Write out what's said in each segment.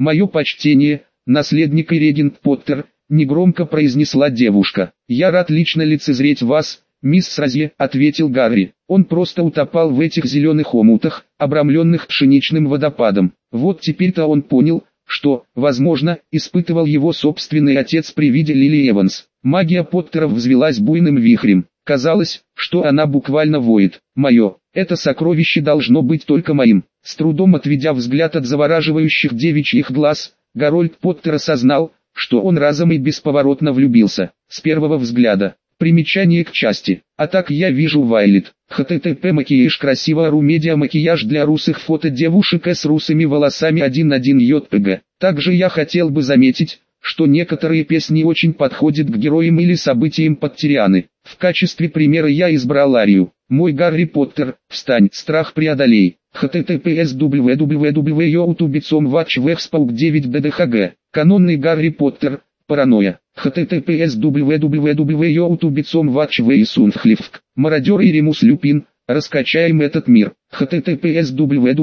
«Мое почтение, наследник и регент Поттер», — негромко произнесла девушка. «Я рад лично лицезреть вас, мисс Розье», — ответил Гарри. Он просто утопал в этих зеленых омутах, обрамленных пшеничным водопадом. Вот теперь-то он понял, что, возможно, испытывал его собственный отец при виде Лили Эванс. Магия Поттеров взвелась буйным вихрем. Казалось, что она буквально воет. «Мое, это сокровище должно быть только моим». С трудом отведя взгляд от завораживающих девичьих глаз, Гарольд Поттер осознал, что он разом и бесповоротно влюбился. С первого взгляда. Примечание к части. А так я вижу Вайлет. ХТТП макияж красиво Румедиа макияж для русых фото девушек с русыми волосами 1.1 JPG. Также я хотел бы заметить, что некоторые песни очень подходят к героям или событиям Поттерианы. В качестве примера я избрал арию. «Мой Гарри Поттер, встань, страх преодолей». https www.youtube.com/watchwexpauk 9 ddhg. Канонный Гарри Поттер, паранойя. https www.youtube.com/watchwexpauk. Мародер и Ремус Люпин, раскачаем этот мир. https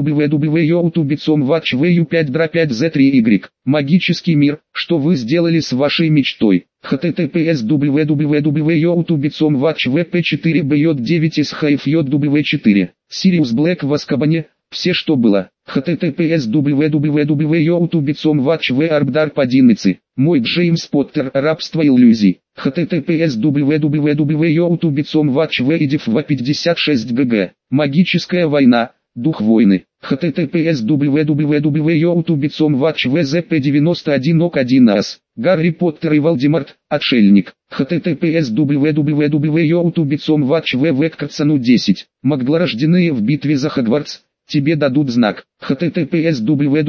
www.youtube.com/watchweu5-5z3y. Магический мир, что вы сделали с вашей мечтой. https www.youtube.com/watchwp4bj9sхфjw4. Сириус Блэк в Азкабане, все что было. https www.youtube.com/watchwearbdarp11. Мой Джеймс Поттер, рабство иллюзий. https www.youtube.com/watchweedif56gg. Магическая война, дух войны. https www.youtube.com/watchwzp91ok1as. Гарри Поттер и Волдеморт, отшельник. https www.youtube.com/watchwvekкарцану10. Магла рожденные в битве за Хогвартс, тебе дадут знак. https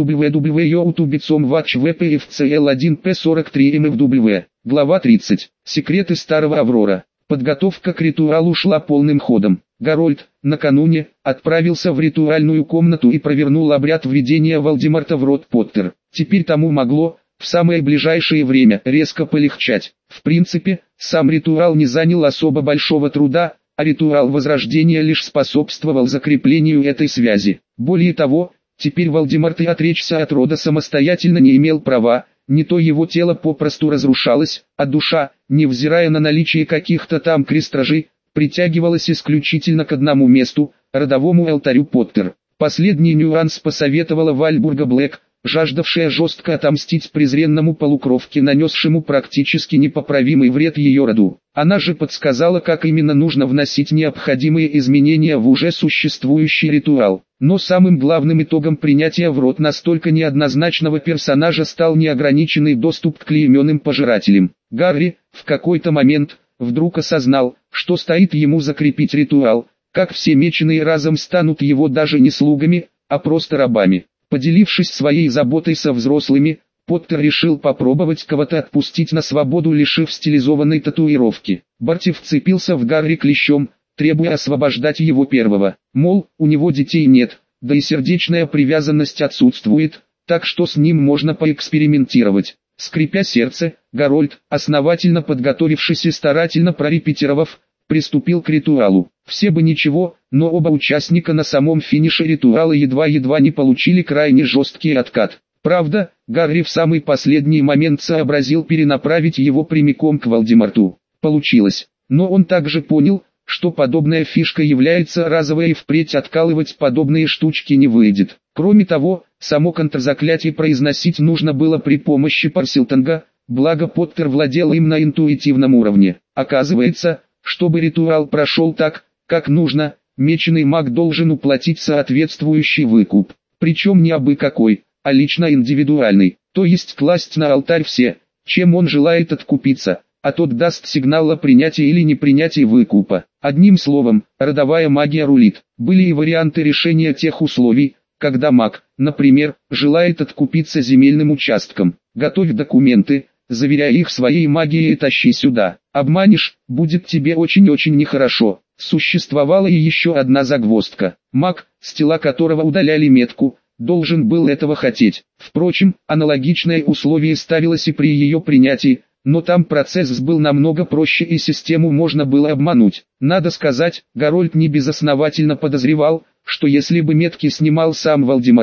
www.youtube.com/watchwpfcl1p43mfw. Глава 30. Секреты старого Аврора. Подготовка к ритуалу шла полным ходом. Гарольд, накануне, отправился в ритуальную комнату и провернул обряд введения Волдеморта в род Поттер. Теперь тому могло, в самое ближайшее время, резко полегчать. В принципе, сам ритуал не занял особо большого труда, а ритуал возрождения лишь способствовал закреплению этой связи. Более того, теперь Волдеморт и отречься от рода самостоятельно не имел права, не то его тело попросту разрушалось, а душа, невзирая на наличие каких-то там крестражей, притягивалась исключительно к одному месту, родовому алтарю Поттер. Последний нюанс посоветовала Вальбурга Блэк, жаждавшая жестко отомстить презренному полукровке, нанесшему практически непоправимый вред ее роду. Она же подсказала, как именно нужно вносить необходимые изменения в уже существующий ритуал. Но самым главным итогом принятия в род настолько неоднозначного персонажа стал неограниченный доступ к клейменным пожирателям. Гарри, в какой-то момент, вдруг осознал, что стоит ему закрепить ритуал, как все меченые разом станут его даже не слугами, а просто рабами. Поделившись своей заботой со взрослыми, Поттер решил попробовать кого-то отпустить на свободу, лишив стилизованной татуировки. Барти вцепился в Гарри клещом, требуя освобождать его первого. Мол, у него детей нет, да и сердечная привязанность отсутствует, так что с ним можно поэкспериментировать. Скрипя сердце, Гарольд, основательно подготовившись и старательно прорепетировав, приступил к ритуалу. Все бы ничего, но оба участника на самом финише ритуала едва-едва не получили крайне жесткий откат. Правда, Гарри в самый последний момент сообразил перенаправить его прямиком к Волдеморту. Получилось. Но он также понял, что подобная фишка является разовой и впредь откалывать подобные штучки не выйдет. Кроме того, само контрзаклятие произносить нужно было при помощи Парселтонга, благо Поттер владел им на интуитивном уровне. Оказывается, чтобы ритуал прошел так, как нужно, меченый маг должен уплатить соответствующий выкуп. Причем не абы какой, а лично индивидуальный, то есть класть на алтарь все, чем он желает откупиться, а тот даст сигнал о принятии или непринятии выкупа. Одним словом, родовая магия рулит. Были и варианты решения тех условий, когда маг, например, желает откупиться земельным участком. Готовь документы, заверяй их своей магией и тащи сюда. Обманешь, будет тебе очень-очень нехорошо. Существовала и еще одна загвоздка. Маг, с тела которого удаляли метку, должен был этого хотеть. Впрочем, аналогичное условие ставилось и при ее принятии, но там процесс был намного проще и систему можно было обмануть. Надо сказать, Гарольд не безосновательно подозревал, что если бы метки снимал сам Волдеморт,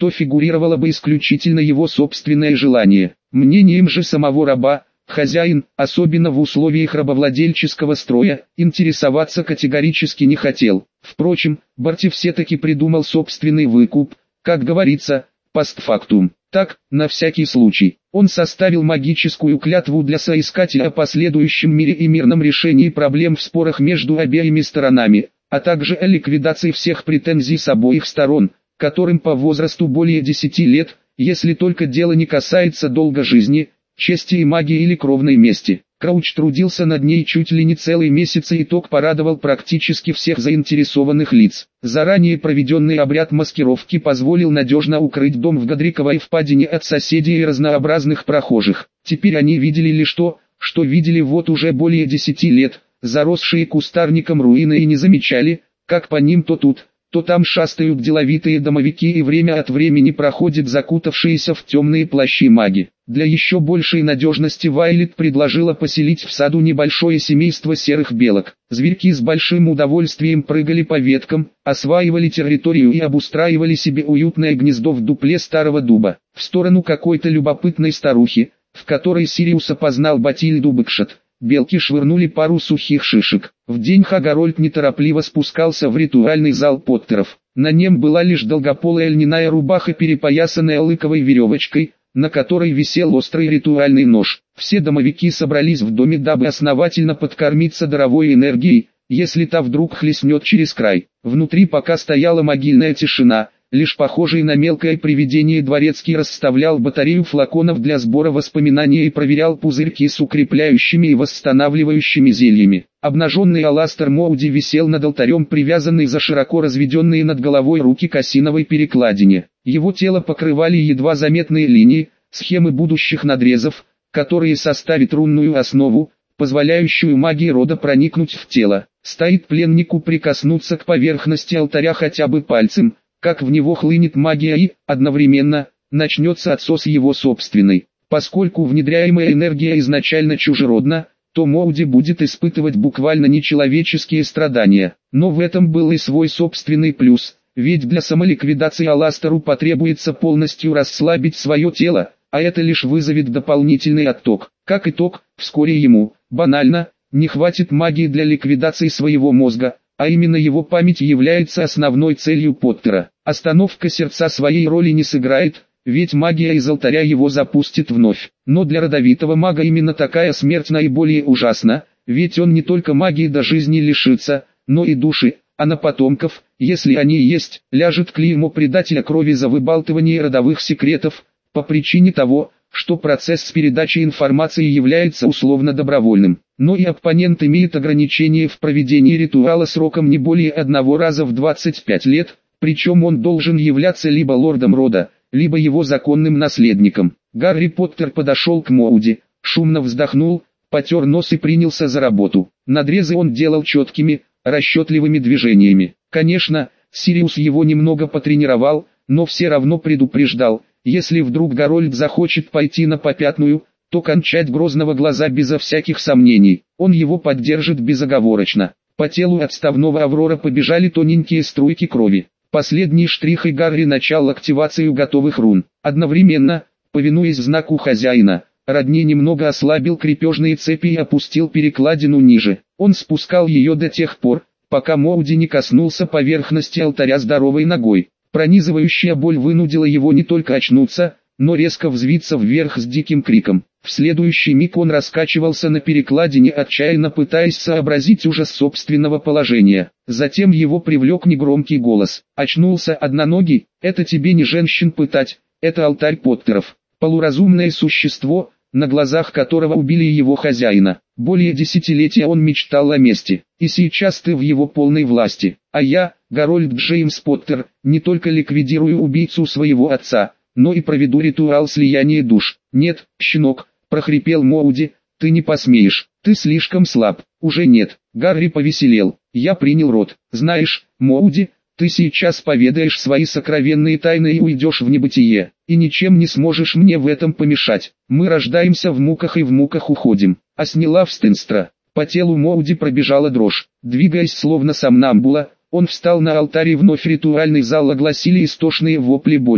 то фигурировало бы исключительно его собственное желание. Мнением же самого раба, хозяин, особенно в условиях рабовладельческого строя, интересоваться категорически не хотел. Впрочем, Барти все-таки придумал собственный выкуп, как говорится, постфактум. Так, на всякий случай, он составил магическую клятву для соискателя о последующем мире и мирном решении проблем в спорах между обеими сторонами, а также о ликвидации всех претензий с обоих сторон, которым по возрасту более 10 лет, если только дело не касается долга жизни, чести и магии или кровной мести. Крауч трудился над ней чуть ли не целый месяц, и итог порадовал практически всех заинтересованных лиц. Заранее проведенный обряд маскировки позволил надежно укрыть дом в Годриковой впадине от соседей и разнообразных прохожих. Теперь они видели лишь то, что видели вот уже более 10 лет, заросшие кустарником руины, и не замечали, как по ним то тут, то там шастают деловитые домовики, и время от времени проходят закутавшиеся в темные плащи маги. Для еще большей надежности Вайлет предложила поселить в саду небольшое семейство серых белок. Зверьки с большим удовольствием прыгали по веткам, осваивали территорию и обустраивали себе уютное гнездо в дупле старого дуба. В сторону какой-то любопытной старухи, в которой Сириус опознал Батильду Бэкшот, белки швырнули пару сухих шишек. В день Гарольд неторопливо спускался в ритуальный зал Поттеров. На нем была лишь долгополая льняная рубаха, перепоясанная лыковой веревочкой, на которой висел острый ритуальный нож. Все домовики собрались в доме, дабы основательно подкормиться даровой энергией, если та вдруг хлестнет через край. Внутри пока стояла могильная тишина. Лишь похожий на мелкое привидение дворецкий расставлял батарею флаконов для сбора воспоминаний и проверял пузырьки с укрепляющими и восстанавливающими зельями. Обнаженный Аластер Моуди висел над алтарем, привязанный за широко разведенные над головой руки к осиновой перекладине. Его тело покрывали едва заметные линии, схемы будущих надрезов, которые составят рунную основу, позволяющую магии рода проникнуть в тело. Стоит пленнику прикоснуться к поверхности алтаря хотя бы пальцем, как в него хлынет магия, и, одновременно, начнется отсос его собственной. Поскольку внедряемая энергия изначально чужеродна, то Моуди будет испытывать буквально нечеловеческие страдания. Но в этом был и свой собственный плюс, ведь для самоликвидации Аластеру потребуется полностью расслабить свое тело, а это лишь вызовет дополнительный отток. Как итог, вскоре ему, банально, не хватит магии для ликвидации своего мозга, а именно его память является основной целью Поттера. Остановка сердца своей роли не сыграет, ведь магия из алтаря его запустит вновь. Но для родовитого мага именно такая смерть наиболее ужасна, ведь он не только магии до жизни лишится, но и души, а на потомков, если они есть, ляжет клеймо предателя крови за выбалтывание родовых секретов, по причине того, что процесс передачи информации является условно добровольным. Но и оппонент имеет ограничение в проведении ритуала сроком не более одного раза в 25 лет, причем он должен являться либо лордом рода, либо его законным наследником. Гарри Поттер подошел к Моуди, шумно вздохнул, потер нос и принялся за работу. Надрезы он делал четкими, расчетливыми движениями. Конечно, Сириус его немного потренировал, но все равно предупреждал, если вдруг Гарольд захочет пойти на попятную, то кончать Грозного глаза безо всяких сомнений. Он его поддержит безоговорочно. По телу отставного Аврора побежали тоненькие струйки крови. Последний штрих, и Гарри начал активацию готовых рун. Одновременно, повинуясь знаку хозяина, Родни немного ослабил крепежные цепи и опустил перекладину ниже. Он спускал ее до тех пор, пока Моуди не коснулся поверхности алтаря здоровой ногой. Пронизывающая боль вынудила его не только очнуться, но резко взвиться вверх с диким криком. В следующий миг он раскачивался на перекладине, отчаянно пытаясь сообразить ужас собственного положения. Затем его привлек негромкий голос. «Очнулся, одноногий? Это тебе не женщин пытать, это алтарь Поттеров. Полуразумное существо, на глазах которого убили его хозяина. Более десятилетия он мечтал о мести, и сейчас ты в его полной власти. А я, Гарольд Джеймс Поттер, не только ликвидирую убийцу своего отца, но и проведу ритуал слияния душ». «Нет, щенок», — прохрипел Моуди, — «ты не посмеешь, ты слишком слаб». «Уже нет». Гарри повеселел. «Я принял род. Знаешь, Моуди, ты сейчас поведаешь свои сокровенные тайны и уйдешь в небытие, и ничем не сможешь мне в этом помешать. Мы рождаемся в муках и в муках уходим». А сняла Встенстра. По телу Моуди пробежала дрожь. Двигаясь словно сомнамбула, он встал на алтарь, и вновь ритуальный зал огласили истошные вопли боли.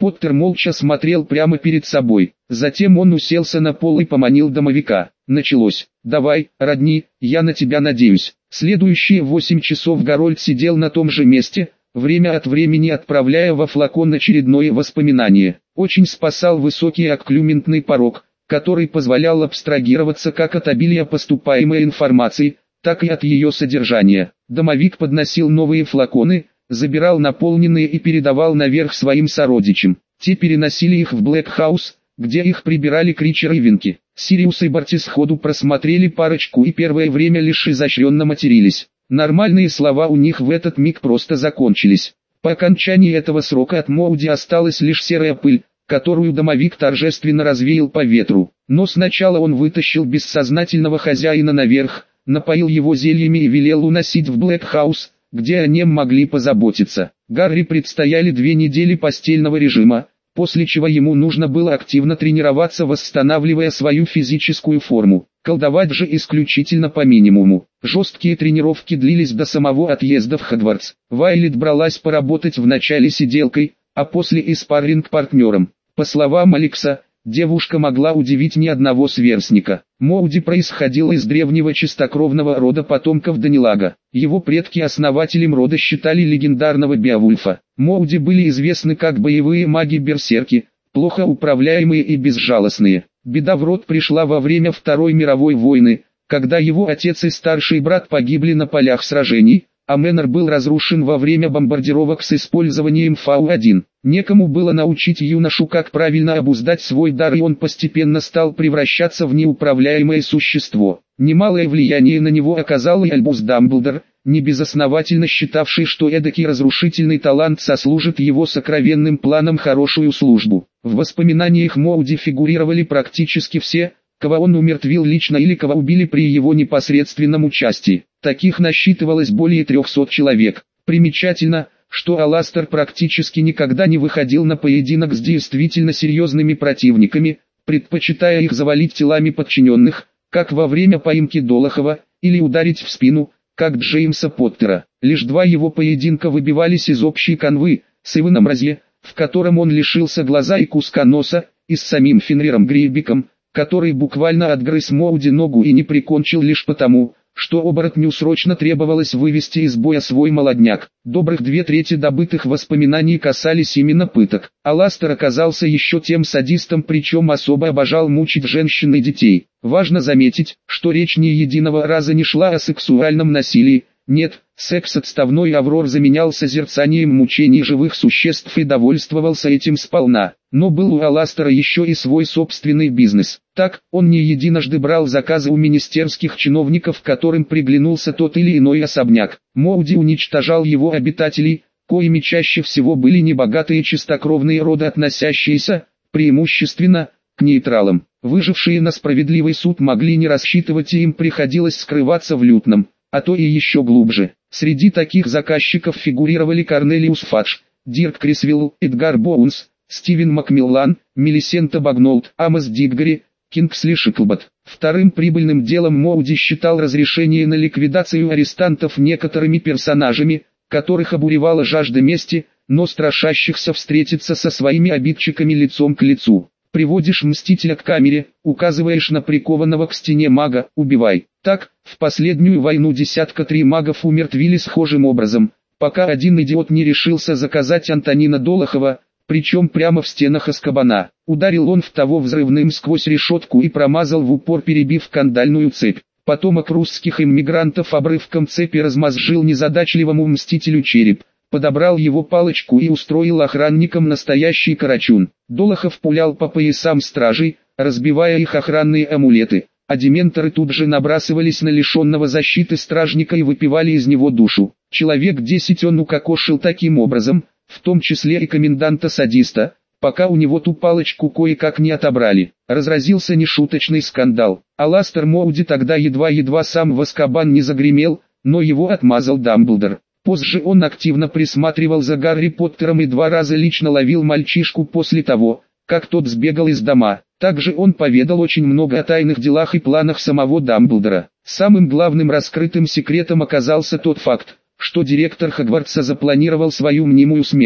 Поттер молча смотрел прямо перед собой. Затем он уселся на пол и поманил домовика. Началось. «Давай, родни, я на тебя надеюсь». Следующие 8 часов Гарольд сидел на том же месте, время от времени отправляя во флакон очередное воспоминание. Очень спасал высокий окклюментный порог, который позволял абстрагироваться как от обилия поступаемой информации, так и от ее содержания. Домовик подносил новые флаконы, забирал наполненные и передавал наверх своим сородичам. Те переносили их в Блэкхаус, где их прибирали Кричер и Винки. Сириус и Барти сходу просмотрели парочку и первое время лишь изощренно матерились. Нормальные слова у них в этот миг просто закончились. По окончании этого срока от Моуди осталась лишь серая пыль, которую домовик торжественно развеял по ветру. Но сначала он вытащил бессознательного хозяина наверх, напоил его зельями и велел уносить в Блэкхаус, где о нем могли позаботиться. Гарри предстояли 2 недели постельного режима, после чего ему нужно было активно тренироваться, восстанавливая свою физическую форму. Колдовать же исключительно по минимуму. Жесткие тренировки длились до самого отъезда в Хогвартс. Вайлет бралась поработать вначале сиделкой, а после и спарринг-партнером. По словам Алекса, девушка могла удивить ни одного сверстника. Моуди происходил из древнего чистокровного рода потомков Данилага. Его предки основателем рода считали легендарного Беовульфа. Моуди были известны как боевые маги-берсерки, плохо управляемые и безжалостные. Беда в род пришла во время Второй мировой войны, когда его отец и старший брат погибли на полях сражений, а Мэннер был разрушен во время бомбардировок с использованием Фау-1. Некому было научить юношу, как правильно обуздать свой дар, и он постепенно стал превращаться в неуправляемое существо. Немалое влияние на него оказал и Альбус Дамблдор, небезосновательно считавший, что эдакий разрушительный талант сослужит его сокровенным планам хорошую службу. В воспоминаниях Моуди фигурировали практически все, кого он умертвил лично или кого убили при его непосредственном участии. Таких насчитывалось более 300 человек. Примечательно, что Аластер практически никогда не выходил на поединок с действительно серьезными противниками, предпочитая их завалить телами подчиненных, как во время поимки Долохова, или ударить в спину, как Джеймса Поттера. Лишь 2 его поединка выбивались из общей канвы, с Иваном Розье, в котором он лишился глаза и куска носа, и с самим Фенриром Грейбиком, который буквально отгрыз Моуди ногу и не прикончил лишь потому, что оборотню срочно требовалось вывести из боя свой молодняк. Добрых 2/3 добытых воспоминаний касались именно пыток. Аластер оказался еще тем садистом, причем особо обожал мучить женщин и детей. Важно заметить, что речь ни единого раза не шла о сексуальном насилии. Нет, секс отставной Аврор заменял созерцанием мучений живых существ и довольствовался этим сполна. Но был у Аластера еще и свой собственный бизнес. Так, он не единожды брал заказы у министерских чиновников, которым приглянулся тот или иной особняк. Моуди уничтожал его обитателей, коими чаще всего были небогатые чистокровные роды, относящиеся, преимущественно, к нейтралам. Выжившие на справедливый суд могли не рассчитывать, и им приходилось скрываться в лютном, а то и еще глубже. Среди таких заказчиков фигурировали Корнелиус Фадж, Дирк Крисвилл, Эдгар Боунс, Стивен Макмиллан, Мелисента Багнолд, Амос Диггори, Кингсли Шиклбот. Вторым прибыльным делом Моуди считал разрешение на ликвидацию арестантов некоторыми персонажами, которых обуревала жажда мести, но страшащихся встретиться со своими обидчиками лицом к лицу. Приводишь мстителя к камере, указываешь на прикованного к стене мага, убивай. Так, в последнюю войну 3 магов умертвили схожим образом, пока один идиот не решился заказать Антонина Долохова, причем прямо в стенах Азкабана. Ударил он в того взрывным сквозь решетку и промазал в упор, перебив кандальную цепь. Потомок русских иммигрантов обрывком цепи размозжил незадачливому мстителю череп, подобрал его палочку и устроил охранникам настоящий карачун. Долохов пулял по поясам стражей, разбивая их охранные амулеты, а дементоры тут же набрасывались на лишенного защиты стражника и выпивали из него душу. Человек 10 он укокошил таким образом, в том числе и коменданта-садиста, пока у него ту палочку кое-как не отобрали. Разразился нешуточный скандал. Аластер Моуди тогда едва-едва сам в Азкабан не загремел, но его отмазал Дамблдор. Позже он активно присматривал за Гарри Поттером и 2 раза лично ловил мальчишку после того, как тот сбегал из дома. Также он поведал очень много о тайных делах и планах самого Дамблдора. Самым главным раскрытым секретом оказался тот факт, что директор Хогвартса запланировал свою мнимую смерть.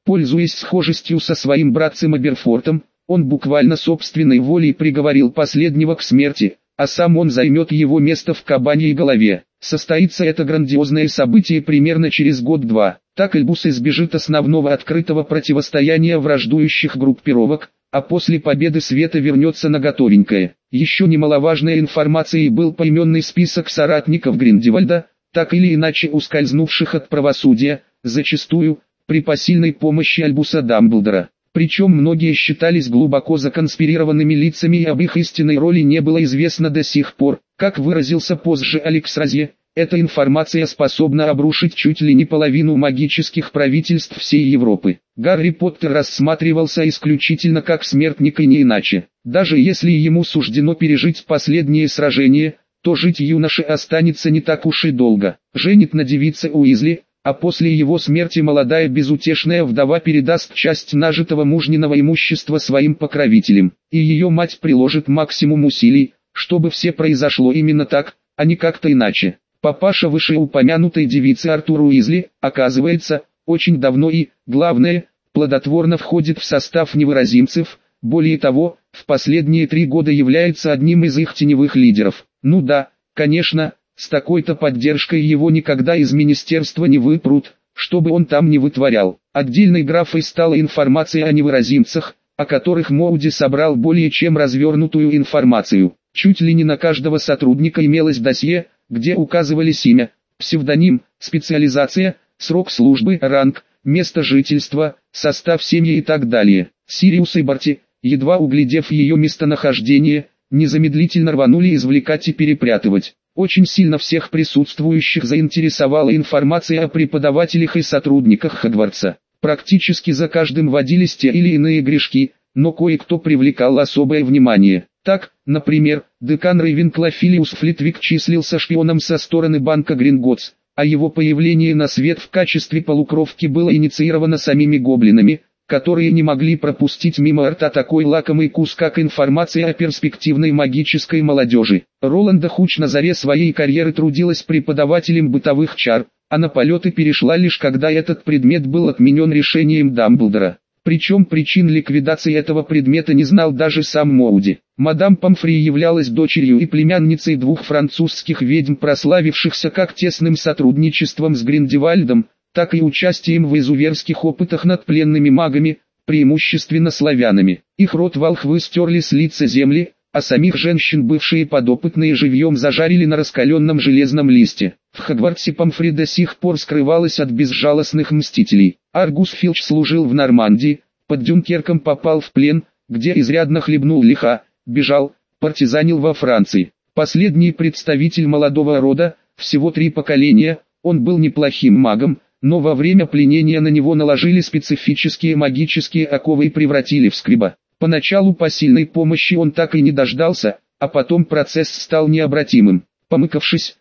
Пользуясь схожестью со своим братцем Аберфортом, он буквально собственной волей приговорил последнего к смерти, а сам он займет его место в кабаньей голове. Состоится это грандиозное событие примерно через год-два. Так Эльбус избежит основного открытого противостояния враждующих группировок, а после победы света вернется на готовенькое. Еще немаловажной информацией был поименный список соратников Гриндевальда, так или иначе ускользнувших от правосудия, зачастую, при посильной помощи Альбуса Дамблдора. Причем многие считались глубоко законспирированными лицами и об их истинной роли не было известно до сих пор. Как выразился позже Алекс Розье, эта информация способна обрушить чуть ли не половину магических правительств всей Европы. Гарри Поттер рассматривался исключительно как смертник и не иначе. Даже если ему суждено пережить последнее сражение, то жить юноше останется не так уж и долго. Женит на девице Уизли, а после его смерти молодая безутешная вдова передаст часть нажитого мужниного имущества своим покровителям, и ее мать приложит максимум усилий, чтобы все произошло именно так, а не как-то иначе. Папаша вышеупомянутой девицы Артур Уизли, оказывается, очень давно и, главное, плодотворно входит в состав невыразимцев, более того, в последние 3 года является одним из их теневых лидеров. Ну да, конечно, с такой-то поддержкой его никогда из министерства не выпрут, что бы он там ни вытворял. Отдельной графой стала информация о невыразимцах, о которых Моуди собрал более чем развернутую информацию. Чуть ли не на каждого сотрудника имелось досье, где указывались имя, псевдоним, специализация, срок службы, ранг, место жительства, состав семьи и так далее. Сириус и Барти, едва углядев ее местонахождение, незамедлительно рванули извлекать и перепрятывать. Очень сильно всех присутствующих заинтересовала информация о преподавателях и сотрудниках Хогвартса. Практически за каждым водились те или иные грешки, но кое-кто привлекал особое внимание. Так, например, декан Рейвенкло Филиус Флитвик числился шпионом со стороны банка Гринготтс, а его появление на свет в качестве полукровки было инициировано самими гоблинами, которые не могли пропустить мимо рта такой лакомый кус, как информация о перспективной магической молодежи. Роланда Хуч на заре своей карьеры трудилась преподавателем бытовых чар, а на полеты перешла лишь когда этот предмет был отменен решением Дамблдора. Причем причин ликвидации этого предмета не знал даже сам Моуди. Мадам Помфри являлась дочерью и племянницей 2 французских ведьм, прославившихся как тесным сотрудничеством с Гриндевальдом, так и участием в изуверских опытах над пленными магами, преимущественно славянами. Их род волхвы стерли с лица земли, а самих женщин бывшие подопытные живьем зажарили на раскаленном железном листе. В Хогвартсе Помфри до сих пор скрывалась от безжалостных мстителей. Аргус Филч служил в Нормандии, под Дюнкерком попал в плен, где изрядно хлебнул лиха, бежал, партизанил во Франции. Последний представитель молодого рода, всего 3 поколения, он был неплохим магом, но во время пленения на него наложили специфические магические оковы и превратили в скриба. Поначалу посильной помощи он так и не дождался, а потом процесс стал необратимым. Помыкавшись,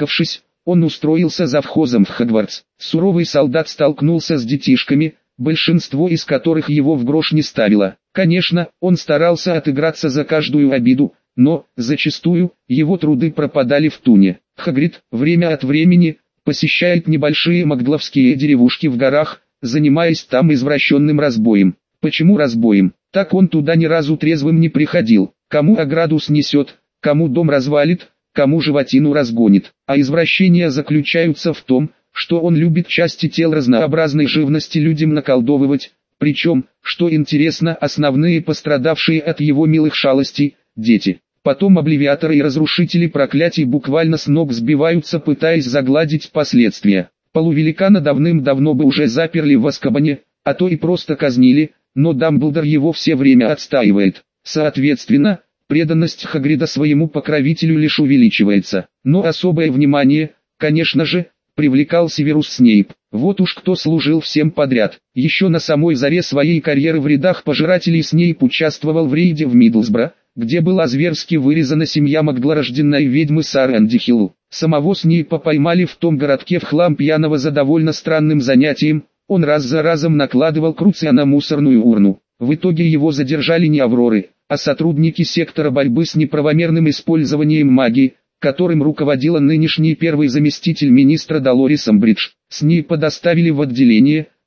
он устроился завхозом в Хогвартс. Суровый солдат столкнулся с детишками, большинство из которых его в грош не ставило. Конечно, он старался отыграться за каждую обиду, но, зачастую, его труды пропадали в туне. Хагрид, время от времени, посещает небольшие магдловские деревушки в горах, занимаясь там извращенным разбоем. Почему разбоем? Так он туда ни разу трезвым не приходил. Кому ограду снесет, кому дом развалит, кому животину разгонит. А извращения заключаются в том, что он любит части тел разнообразной живности людям наколдовывать, причем, что интересно, основные пострадавшие от его милых шалостей – дети. Потом обливиаторы и разрушители проклятий буквально с ног сбиваются, пытаясь загладить последствия. Полувеликана давным-давно бы уже заперли в Азкабане, а то и просто казнили, но Дамблдор его все время отстаивает. Соответственно, преданность Хагрида своему покровителю лишь увеличивается. Но особое внимание, конечно же, привлекал Северус Снейп. Вот уж кто служил всем подряд. Еще на самой заре своей карьеры в рядах пожирателей Снейп участвовал в рейде в Миддлсбро, где была зверски вырезана семья магдлорожденной ведьмы Сары Андихилл. Самого Снейпа поймали в том городке в хлам пьяного за довольно странным занятием. Он раз за разом накладывал круция на мусорную урну. В итоге его задержали не Авроры, а сотрудники сектора борьбы с неправомерным использованием магии, которым руководила нынешний первый заместитель министра Долорис Амбридж. Снейпа доставили в отделение,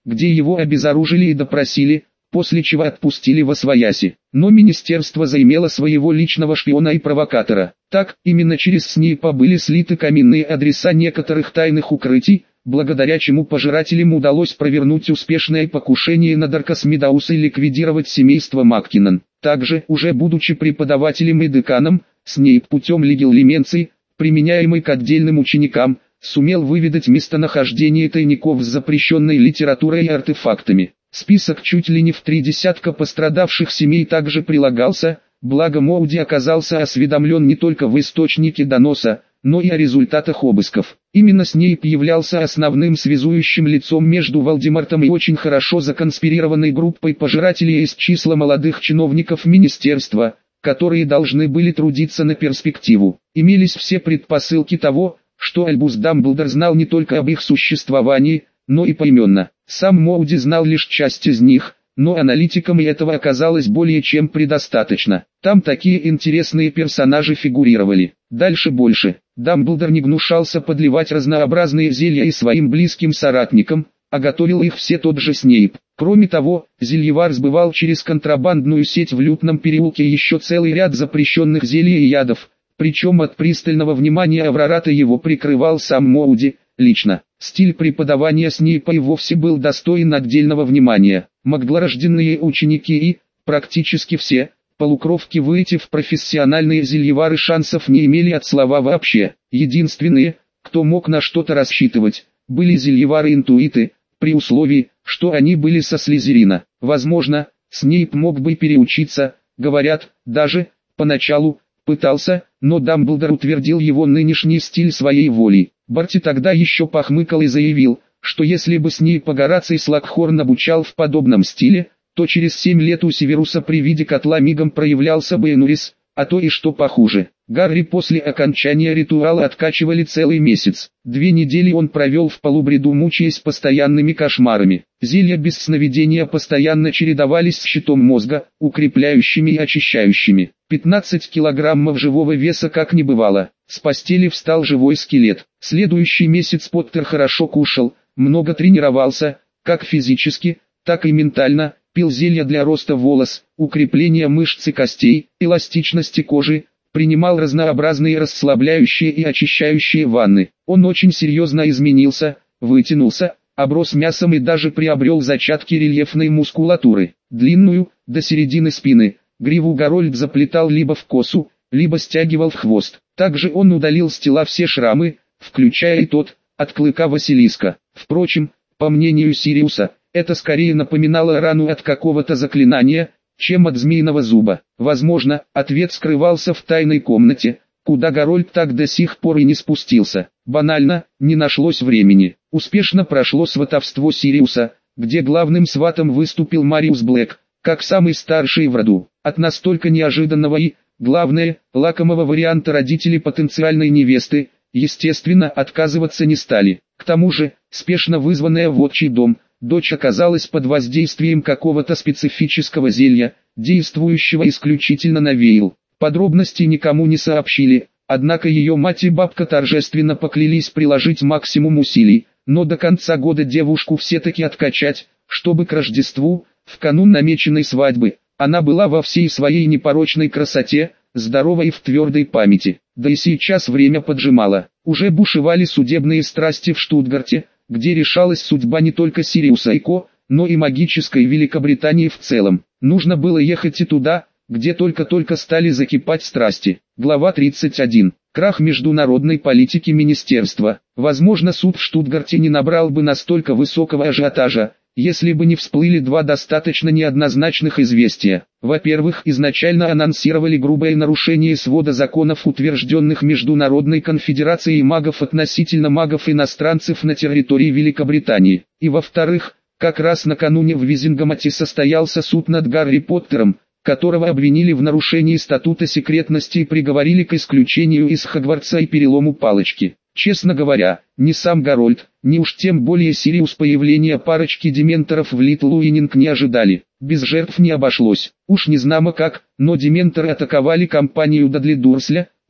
где его обезоружили и допросили, после чего отпустили восвояси. Но министерство заимело своего личного шпиона и провокатора. Так, именно через Снейпа были слиты каменные адреса некоторых тайных укрытий, благодаря чему пожирателям удалось провернуть успешное покушение на Даркас Медауса и ликвидировать семейство Маккинон. Также, уже будучи преподавателем и деканом, Снейп путем легилименции, применяемой к отдельным ученикам, сумел выведать местонахождение тайников с запрещенной литературой и артефактами. Список чуть ли не в 30 пострадавших семей также прилагался, благо Моуди оказался осведомлен не только в источнике доноса, но и о результатах обысков. Именно Снейп являлся основным связующим лицом между Волдемортом и очень хорошо законспирированной группой пожирателей из числа молодых чиновников министерства, которые должны были трудиться на перспективу. Имелись все предпосылки того, что Альбус Дамблдор знал не только об их существовании, но и поименно. Сам Моуди знал лишь часть из них, но аналитикам и этого оказалось более чем предостаточно. Там такие интересные персонажи фигурировали. Дальше больше. Дамблдор не гнушался подливать разнообразные зелья и своим близким соратникам, а готовил их все тот же Снейп. Кроме того, Зельевар сбывал через контрабандную сеть в Лютном переулке еще целый ряд запрещенных зелий и ядов, причем от пристального внимания Аврората его прикрывал сам Моуди, лично. Стиль преподавания Снейпа и вовсе был достоин отдельного внимания. Магдлорожденные ученики и, практически все, полукровки выйти в профессиональные зельевары шансов не имели от слова вообще. Единственные, кто мог на что-то рассчитывать, были зельевары-интуиты, при условии, что они были со Слизерина. Возможно, Снейп мог бы переучиться, говорят, даже, поначалу, пытался, но Дамблдор утвердил его нынешний стиль своей волей. Барти тогда еще похмыкал и заявил, что если бы Снейпа Гораций Слакхорн обучал в подобном стиле, то через 7 лет у Северуса при виде котла мигом проявлялся бы Энурис, а то и что похуже. Гарри после окончания ритуала откачивали целый месяц. 2 недели он провел в полубреду, мучаясь постоянными кошмарами. Зелья без сновидения постоянно чередовались с щитом мозга, укрепляющими и очищающими. 15 килограммов живого веса как не бывало. С постели встал живой скелет. Следующий месяц Поттер хорошо кушал, много тренировался, как физически, так и ментально, пил зелья для роста волос, укрепления мышц и костей, эластичности кожи, принимал разнообразные расслабляющие и очищающие ванны. Он очень серьезно изменился, вытянулся, оброс мясом и даже приобрел зачатки рельефной мускулатуры. Длинную, до середины спины, гриву Гарольд заплетал либо в косу, либо стягивал в хвост. Также он удалил с тела все шрамы, включая и тот, от клыка Василиска. Впрочем, по мнению Сириуса, это скорее напоминало рану от какого-то заклинания, чем от змеиного зуба. Возможно, ответ скрывался в тайной комнате, куда Гарольд так до сих пор и не спустился. Банально, не нашлось времени. Успешно прошло сватовство Сириуса, где главным сватом выступил Мариус Блэк, как самый старший в роду. От настолько неожиданного и, главное, лакомого варианта родители потенциальной невесты, естественно, отказываться не стали. К тому же, спешно вызванная в отчий дом, дочь оказалась под воздействием какого-то специфического зелья, действующего исключительно на Вейл. Подробности никому не сообщили, однако ее мать и бабка торжественно поклялись приложить максимум усилий, но до конца года девушку все-таки откачать, чтобы к Рождеству, в канун намеченной свадьбы, она была во всей своей непорочной красоте, здоровой и в твердой памяти. Да и сейчас время поджимало. Уже бушевали судебные страсти в Штутгарте, где решалась судьба не только Сириуса и Ко, но и магической Великобритании в целом. Нужно было ехать и туда, где только-только стали закипать страсти. Глава 31. Крах международной политики министерства. Возможно, суд в Штутгарте не набрал бы настолько высокого ажиотажа, если бы не всплыли 2 достаточно неоднозначных известия. Во-первых, изначально анонсировали грубое нарушение свода законов, утвержденных Международной конфедерацией магов относительно магов-иностранцев на территории Великобритании. И во-вторых, как раз накануне в Визингамате состоялся суд над Гарри Поттером, которого обвинили в нарушении статута секретности и приговорили к исключению из Хогвартса и перелому палочки. Честно говоря, ни сам Гарольд, ни уж тем более Сириус появления парочки дементоров в Литл Уининг не ожидали. Без жертв не обошлось. Уж не знамо как, но дементоры атаковали компанию Дадли Дурсля,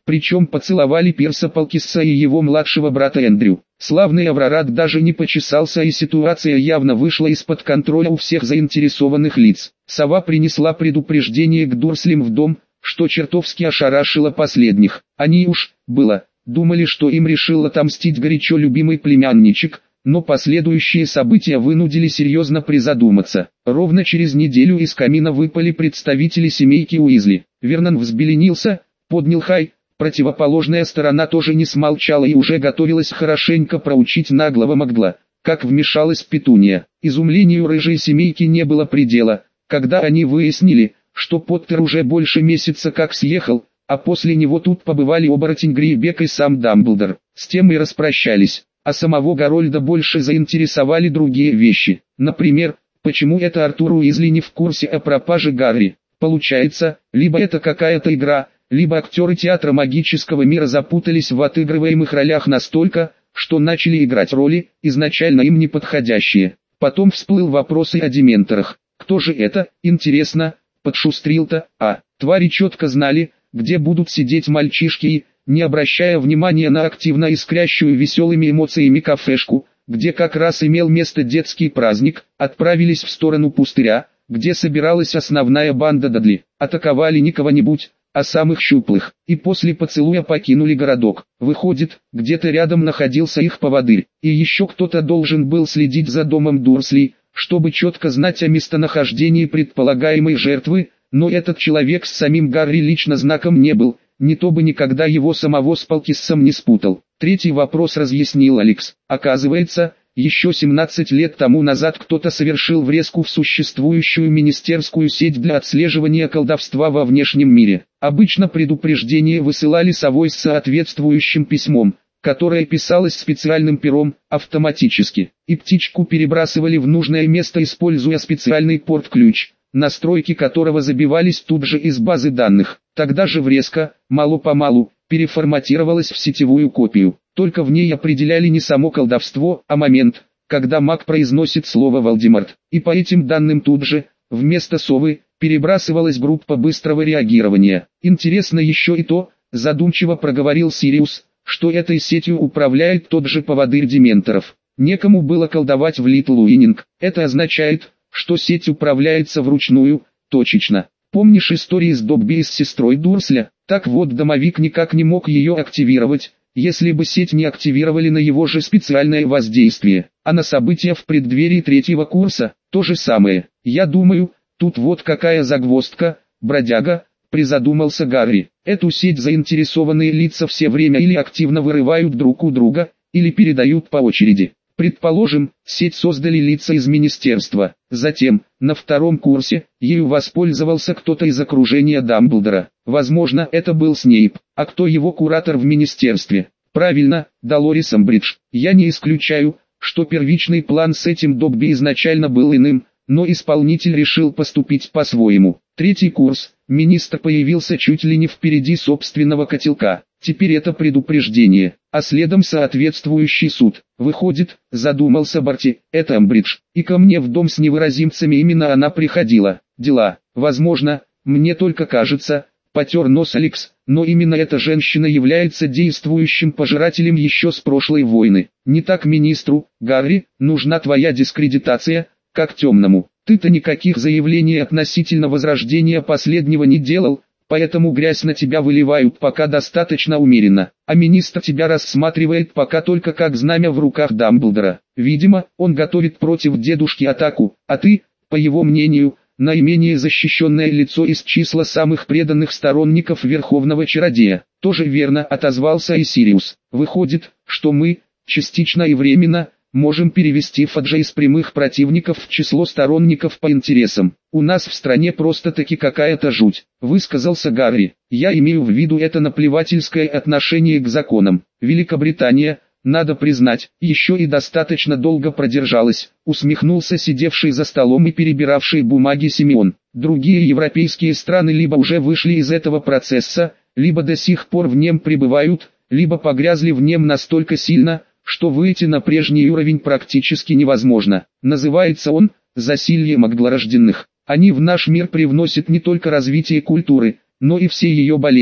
Причем поцеловали Пирса Полкисса и его младшего брата Эндрю. Славный Аврорад даже не почесался, и ситуация явно вышла из-под контроля у всех заинтересованных лиц. Сова принесла предупреждение к Дурслям в дом, что чертовски ошарашило последних. Они уж, думали, что им решил отомстить горячо любимый племянничек, но последующие события вынудили серьезно призадуматься. Ровно через неделю из камина выпали представители семейки Уизли. Вернон взбеленился, поднял хай, противоположная сторона тоже не смолчала и уже готовилась хорошенько проучить наглого Магла, как вмешалась Петуния. Изумлению рыжей семейки не было предела, когда они выяснили, что Поттер уже больше месяца как съехал, а после него тут побывали оборотень Грейбек и сам Дамблдор. С тем и распрощались. А самого Гарольда больше заинтересовали другие вещи. Например, почему это Артур Уизли не в курсе о пропаже Гарри? Получается, либо это какая-то игра, либо актеры театра магического мира запутались в отыгрываемых ролях настолько, что начали играть роли, изначально им не подходящие. Потом всплыл вопрос и о дементорах. Кто же это, интересно, подшустрил-то? Твари четко знали, где будут сидеть мальчишки и, не обращая внимания на активно искрящую веселыми эмоциями кафешку, где как раз имел место детский праздник, отправились в сторону пустыря, где собиралась основная банда Дадли. Атаковали не кого-нибудь, а самых щуплых, и после поцелуя покинули городок. Выходит, где-то рядом находился их поводырь, и еще кто-то должен был следить за домом Дурсли, чтобы четко знать о местонахождении предполагаемой жертвы, но этот человек с самим Гарри лично знаком не был, не то бы никогда его самого с Полкиссом не спутал. Третий вопрос разъяснил Алекс. Оказывается, еще 17 лет тому назад кто-то совершил врезку в существующую министерскую сеть для отслеживания колдовства во внешнем мире. Обычно предупреждение высылали совой с соответствующим письмом, которое писалось специальным пером, автоматически, и птичку перебрасывали в нужное место, используя специальный порт-ключ, настройки которого забивались тут же из базы данных. Тогда же врезка, мало-помалу, переформатировалась в сетевую копию. Только в ней определяли не само колдовство, а момент, когда маг произносит слово «Волдеморт». И по этим данным тут же, вместо совы, перебрасывалась группа быстрого реагирования. Интересно еще и то, задумчиво проговорил Сириус, что этой сетью управляет тот же поводырь дементоров. Некому было колдовать в Литл Уиннинг. Это означает, что сеть управляется вручную, точечно. Помнишь истории с Добби и с сестрой Дурсля? Так вот, домовик никак не мог ее активировать, если бы сеть не активировали на его же специальное воздействие. А на события в преддверии третьего курса, то же самое. Я думаю, тут вот какая загвоздка, бродяга, призадумался Гарри. Эту сеть заинтересованные лица все время или активно вырывают друг у друга, или передают по очереди. Предположим, сеть создали лица из министерства. Затем, на втором курсе, ею воспользовался кто-то из окружения Дамблдора. Возможно, это был Снейп. А кто его куратор в министерстве? Правильно, Долорес Амбридж. Я не исключаю, что первичный план с этим Добби изначально был иным, но исполнитель решил поступить по-своему. Третий курс, министр появился чуть ли не впереди собственного котелка. Теперь это предупреждение, а следом соответствующий суд. Выходит, задумался Барти, это Амбридж. И ко мне в дом с невыразимцами именно она приходила. Дела, возможно, мне только кажется, потер нос Алекс, но именно эта женщина является действующим пожирателем еще с прошлой войны. Не так министру, Гарри, нужна твоя дискредитация, как темному. Ты-то никаких заявлений относительно возрождения последнего не делал, поэтому грязь на тебя выливают пока достаточно умеренно, а министр тебя рассматривает пока только как знамя в руках Дамблдора. Видимо, он готовит против дедушки атаку, а ты, по его мнению, наименее защищенное лицо из числа самых преданных сторонников Верховного Чародея. Тоже верно, отозвался и Сириус. Выходит, что мы, частично и временно, можем перевести Фаджа из прямых противников в число сторонников по интересам. У нас в стране просто-таки какая-то жуть, высказался Гарри. Я имею в виду это наплевательское отношение к законам. Великобритания, надо признать, еще и достаточно долго продержалась, усмехнулся сидевший за столом и перебиравший бумаги Симеон. Другие европейские страны либо уже вышли из этого процесса, либо до сих пор в нем пребывают, либо погрязли в нем настолько сильно, что выйти на прежний уровень практически невозможно. Называется он «засилье магдлорожденных». Они в наш мир привносят не только развитие культуры, но и все ее болезни.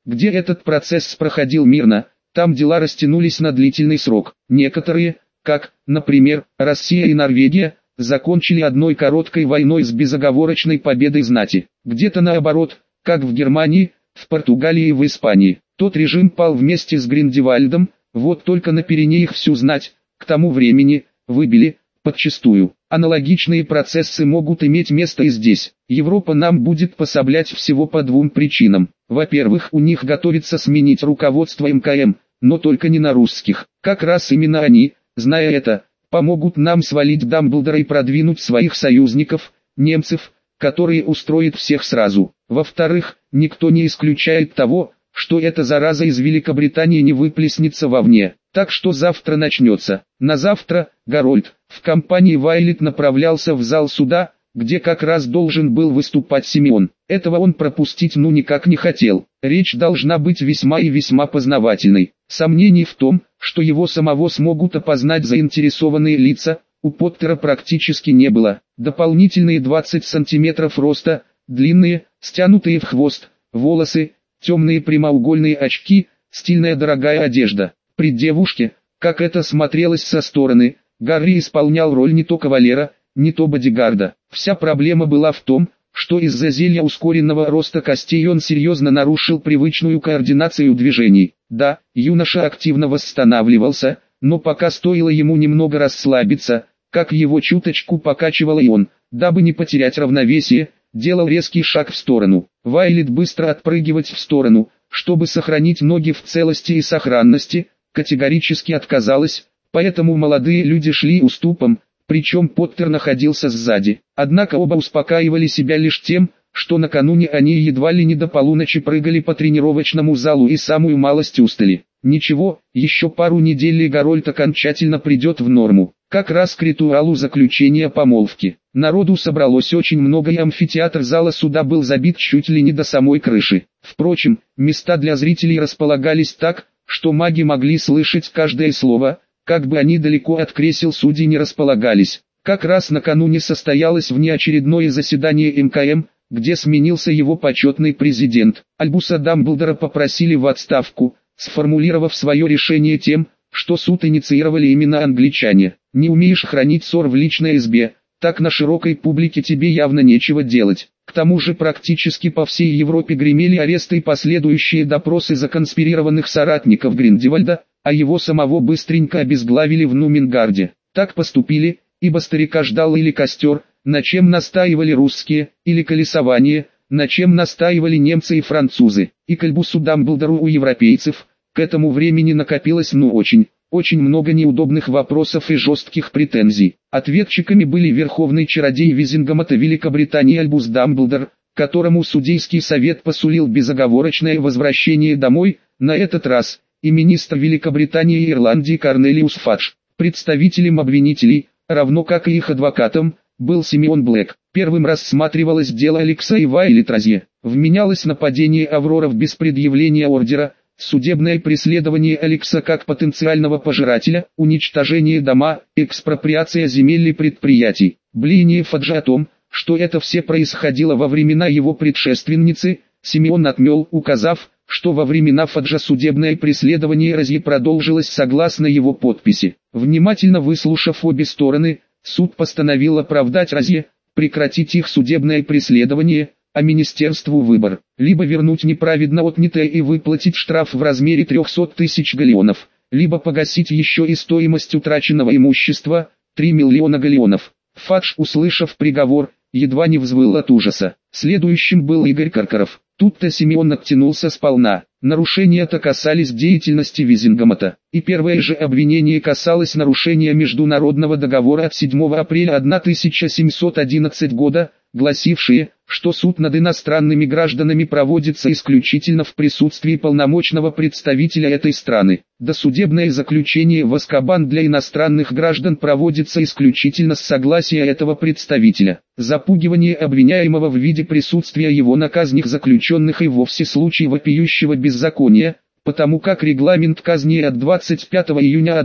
Где этот процесс проходил мирно, там дела растянулись на длительный срок. Некоторые, как, например, Россия и Норвегия, закончили одной короткой войной с безоговорочной победой знати. Где-то наоборот, как в Германии, в Португалии и в Испании. Тот режим пал вместе с Гриндевальдом, вот только на Пиренеях всю знать, к тому времени, выбили, подчистую. Аналогичные процессы могут иметь место и здесь. Европа нам будет пособлять всего по двум причинам. Во-первых, у них готовится сменить руководство МКМ, но только не на русских. Как раз именно они, зная это, помогут нам свалить Дамблдора и продвинуть своих союзников, немцев, которые устроят всех сразу. Во-вторых, никто не исключает того, что эта зараза из Великобритании не выплеснется вовне. Так что завтра начнется. На завтра, Гарольд, в компании Вайлет направлялся в зал суда, где как раз должен был выступать Симеон. Этого он пропустить никак не хотел. Речь должна быть весьма и весьма познавательной. Сомнений в том, что его самого смогут опознать заинтересованные лица, у Поттера практически не было. Дополнительные 20 сантиметров роста, длинные, стянутые в хвост, волосы, темные прямоугольные очки, стильная дорогая одежда. При девушке, как это смотрелось со стороны, Гарри исполнял роль не то кавалера, не то бодигарда. Вся проблема была в том, что из-за зелья ускоренного роста костей он серьезно нарушил привычную координацию движений. Да, юноша активно восстанавливался, но пока стоило ему немного расслабиться, как его чуточку покачивало и он, дабы не потерять равновесие, делал резкий шаг в сторону. Вайлет быстро отпрыгивать в сторону, чтобы сохранить ноги в целости и сохранности, категорически отказалась, поэтому молодые люди шли уступом, причем Поттер находился сзади. Однако оба успокаивали себя лишь тем, что накануне они едва ли не до полуночи прыгали по тренировочному залу и самую малость устали. Ничего, еще пару недель и Гарольд окончательно придет в норму. Как раз к ритуалу заключения помолвки. Народу собралось очень много и амфитеатр зала суда был забит чуть ли не до самой крыши. Впрочем, места для зрителей располагались так, что маги могли слышать каждое слово, как бы они далеко от кресел судей не располагались. Как раз накануне состоялось внеочередное заседание МКМ, где сменился его почетный президент. Альбуса Дамблдора попросили в отставку, сформулировав свое решение тем, что суд инициировали именно англичане. Не умеешь хранить ссор в личной избе, так на широкой публике тебе явно нечего делать. К тому же практически по всей Европе гремели аресты и последующие допросы законспирированных соратников Гриндевальда, а его самого быстренько обезглавили в Нумингарде. Так поступили, ибо старика ждал или костер, на чем настаивали русские, или колесование, на чем настаивали немцы и французы. И к Альбусу Дамблдору у европейцев, к этому времени накопилось очень много неудобных вопросов и жестких претензий. Ответчиками были верховный чародей Визингомота Великобритании Альбус Дамблдор, которому судейский совет посулил безоговорочное возвращение домой, на этот раз, и министр Великобритании и Ирландии Корнелиус Фадж. Представителем обвинителей, равно как и их адвокатом, был Симеон Блэк. Первым рассматривалось дело Алекса и Вайлет Розье. Вменялось нападение Авроров без предъявления ордера, судебное преследование Алекса как потенциального пожирателя, уничтожение дома, экспроприация земель и предприятий. Блеяние Фаджа о том, что это все происходило во времена его предшественницы, Симеон отмел, указав, что во времена Фаджа судебное преследование Розье продолжилось согласно его подписи. Внимательно выслушав обе стороны, суд постановил оправдать Розье, прекратить их судебное преследование, а министерству выбор: либо вернуть неправедно отнятое и выплатить штраф в размере 300 тысяч галеонов, либо погасить еще и стоимость утраченного имущества, 3 миллиона галеонов. Фадж, услышав приговор, едва не взвыл от ужаса. Следующим был Игорь Каркаров. Тут-то Симеон оттянулся сполна. Нарушения-то касались деятельности Визингомота, и первое же обвинение касалось нарушения международного договора от 7 апреля 1711 года, гласившие, что суд над иностранными гражданами проводится исключительно в присутствии полномочного представителя этой страны. Досудебное заключение в Азкабан для иностранных граждан проводится исключительно с согласия этого представителя. Запугивание обвиняемого в виде присутствия его на казнях заключенных и вовсе случай вопиющего беззакония, потому как регламент казни от 25 июня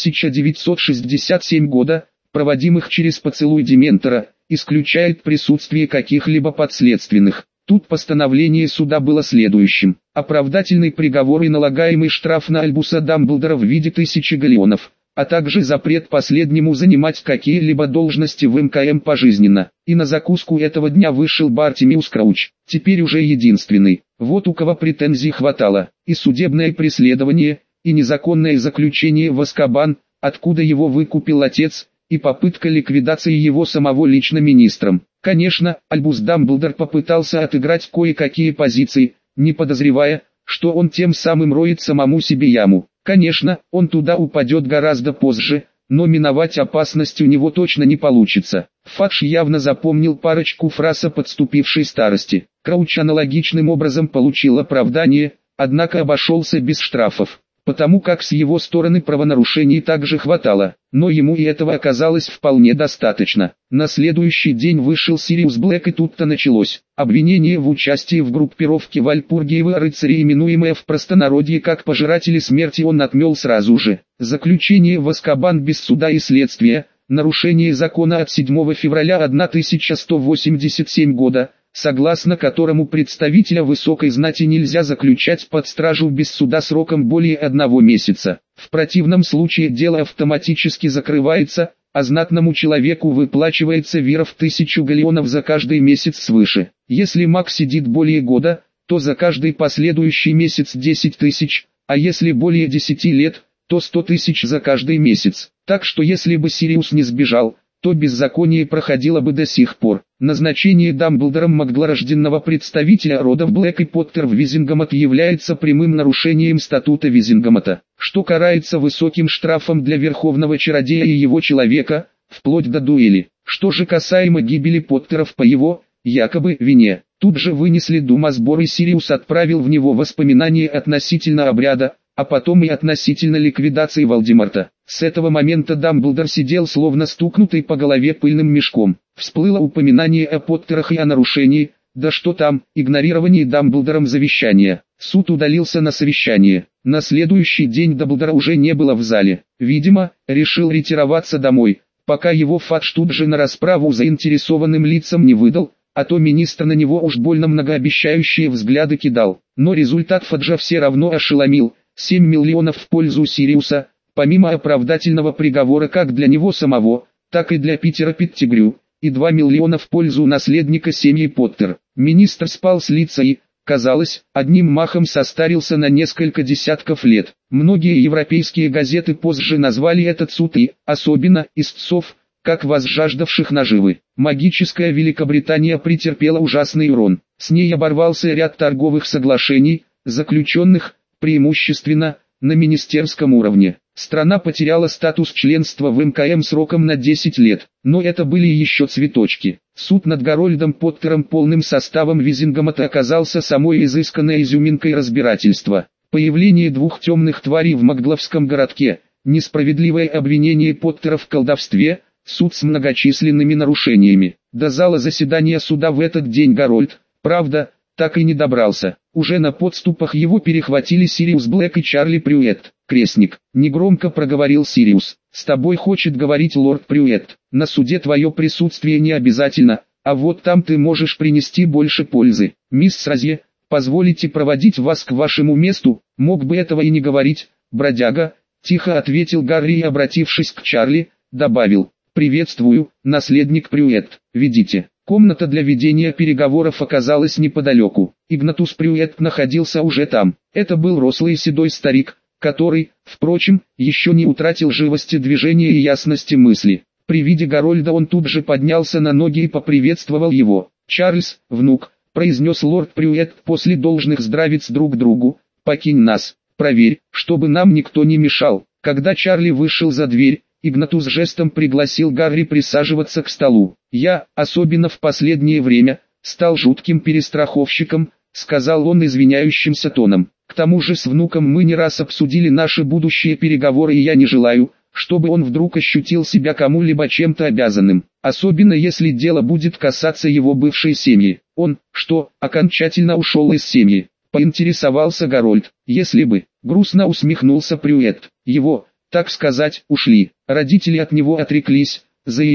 1967 года, проводимых через поцелуй Дементора, исключает присутствие каких-либо подследственных. Тут постановление суда было следующим: оправдательный приговор и налагаемый штраф на Альбуса Дамблдора в виде 1000 галлеонов, а также запрет последнему занимать какие-либо должности в МКМ пожизненно. И на закуску этого дня вышел Бартимиус Крауч, теперь уже единственный. Вот у кого претензий хватало: и судебное преследование, и незаконное заключение в Азкабан, откуда его выкупил отец, и попытка ликвидации его самого лично министром. Конечно, Альбус Дамблдор попытался отыграть кое-какие позиции, не подозревая, что он тем самым роет самому себе яму. Конечно, он туда упадет гораздо позже, но миновать опасность у него точно не получится. Фадж явно запомнил парочку фраз о подступившей старости. Крауч аналогичным образом получил оправдание, однако обошелся без штрафов, потому как с его стороны правонарушений также хватало, но ему и этого оказалось вполне достаточно. На следующий день вышел Сириус Блэк, и тут-то началось обвинение в участии в группировке Вальпургиева рыцари, именуемое в простонародье как пожиратели смерти, он отмел сразу же. Заключение в Азкабан без суда и следствия, нарушение закона от 7 февраля 1187 года, согласно которому представителя высокой знати нельзя заключать под стражу без суда сроком более 1 месяца. В противном случае дело автоматически закрывается, а знатному человеку выплачивается вира в 1000 галлеонов за каждый месяц свыше. Если маг сидит более года, то за каждый последующий месяц 10 тысяч, а если более 10 лет, то 100 тысяч за каждый месяц. Так что если бы Сириус не сбежал, то беззаконие проходило бы до сих пор. Назначение Дамблдором маглорожденного представителя родов Блэк и Поттер в Визингамот является прямым нарушением статута Визингамота, что карается высоким штрафом для верховного чародея и его человека, вплоть до дуэли. Что же касаемо гибели Поттеров по его, якобы, вине, тут же вынесли думосбор, и Сириус отправил в него воспоминания относительно обряда, а потом и относительно ликвидации Волдеморта. С этого момента Дамблдор сидел словно стукнутый по голове пыльным мешком. Всплыло упоминание о Поттерах и о нарушении, да что там, игнорировании Дамблдором завещания. Суд удалился на совещание. На следующий день Дамблдора уже не было в зале. Видимо, решил ретироваться домой, пока его Фадж тут же на расправу заинтересованным лицам не выдал, а то министр на него уж больно многообещающие взгляды кидал. Но результат Фаджа все равно ошеломил: 7 миллионов в пользу Сириуса, помимо оправдательного приговора как для него самого, так и для Питера Петтигрю, и 2 миллиона в пользу наследника семьи Поттер. Министр спал с лица и, казалось, одним махом состарился на несколько десятков лет. Многие европейские газеты позже назвали этот суд и, особенно, истцов, как возжаждавших наживы. Магическая Великобритания претерпела ужасный урон. С ней оборвался ряд торговых соглашений, заключенных, преимущественно, на министерском уровне. Страна потеряла статус членства в МКМ сроком на 10 лет, но это были еще цветочки. Суд над Гарольдом Поттером полным составом Визингамота оказался самой изысканной изюминкой разбирательства. Появление 2 темных тварей в Магловском городке, несправедливое обвинение Поттера в колдовстве, суд с многочисленными нарушениями. До зала заседания суда в этот день Гарольд, правда, так и не добрался. Уже на подступах его перехватили Сириус Блэк и Чарли Прюетт. «Крестник», — негромко проговорил Сириус, — «с тобой хочет говорить лорд Прюетт. На суде твое присутствие не обязательно, а вот там ты можешь принести больше пользы. Мисс Розье, позволите проводить вас к вашему месту?» «Мог бы этого и не говорить, бродяга», — тихо ответил Гарри и, обратившись к Чарли, добавил: «Приветствую, наследник Прюетт, ведите». Комната для ведения переговоров оказалась неподалеку. Игнатус Прюетт находился уже там. Это был рослый седой старик, который, впрочем, еще не утратил живости движения и ясности мысли. При виде Гарольда он тут же поднялся на ноги и поприветствовал его. «Чарльз, внук», — произнес лорд Прюетт после должных здравиц друг другу, — «покинь нас, проверь, чтобы нам никто не мешал». Когда Чарли вышел за дверь, Игнатус жестом пригласил Гарри присаживаться к столу. «Я, особенно в последнее время, стал жутким перестраховщиком», — сказал он извиняющимся тоном. «К тому же с внуком мы не раз обсудили наши будущие переговоры, и я не желаю, чтобы он вдруг ощутил себя кому-либо чем-то обязанным, особенно если дело будет касаться его бывшей семьи». «Он, что, окончательно ушел из семьи?» — поинтересовался Гарольд. «Если бы», — грустно усмехнулся Прюетт, — «его, так сказать, ушли. Родители от него отреклись, заявив,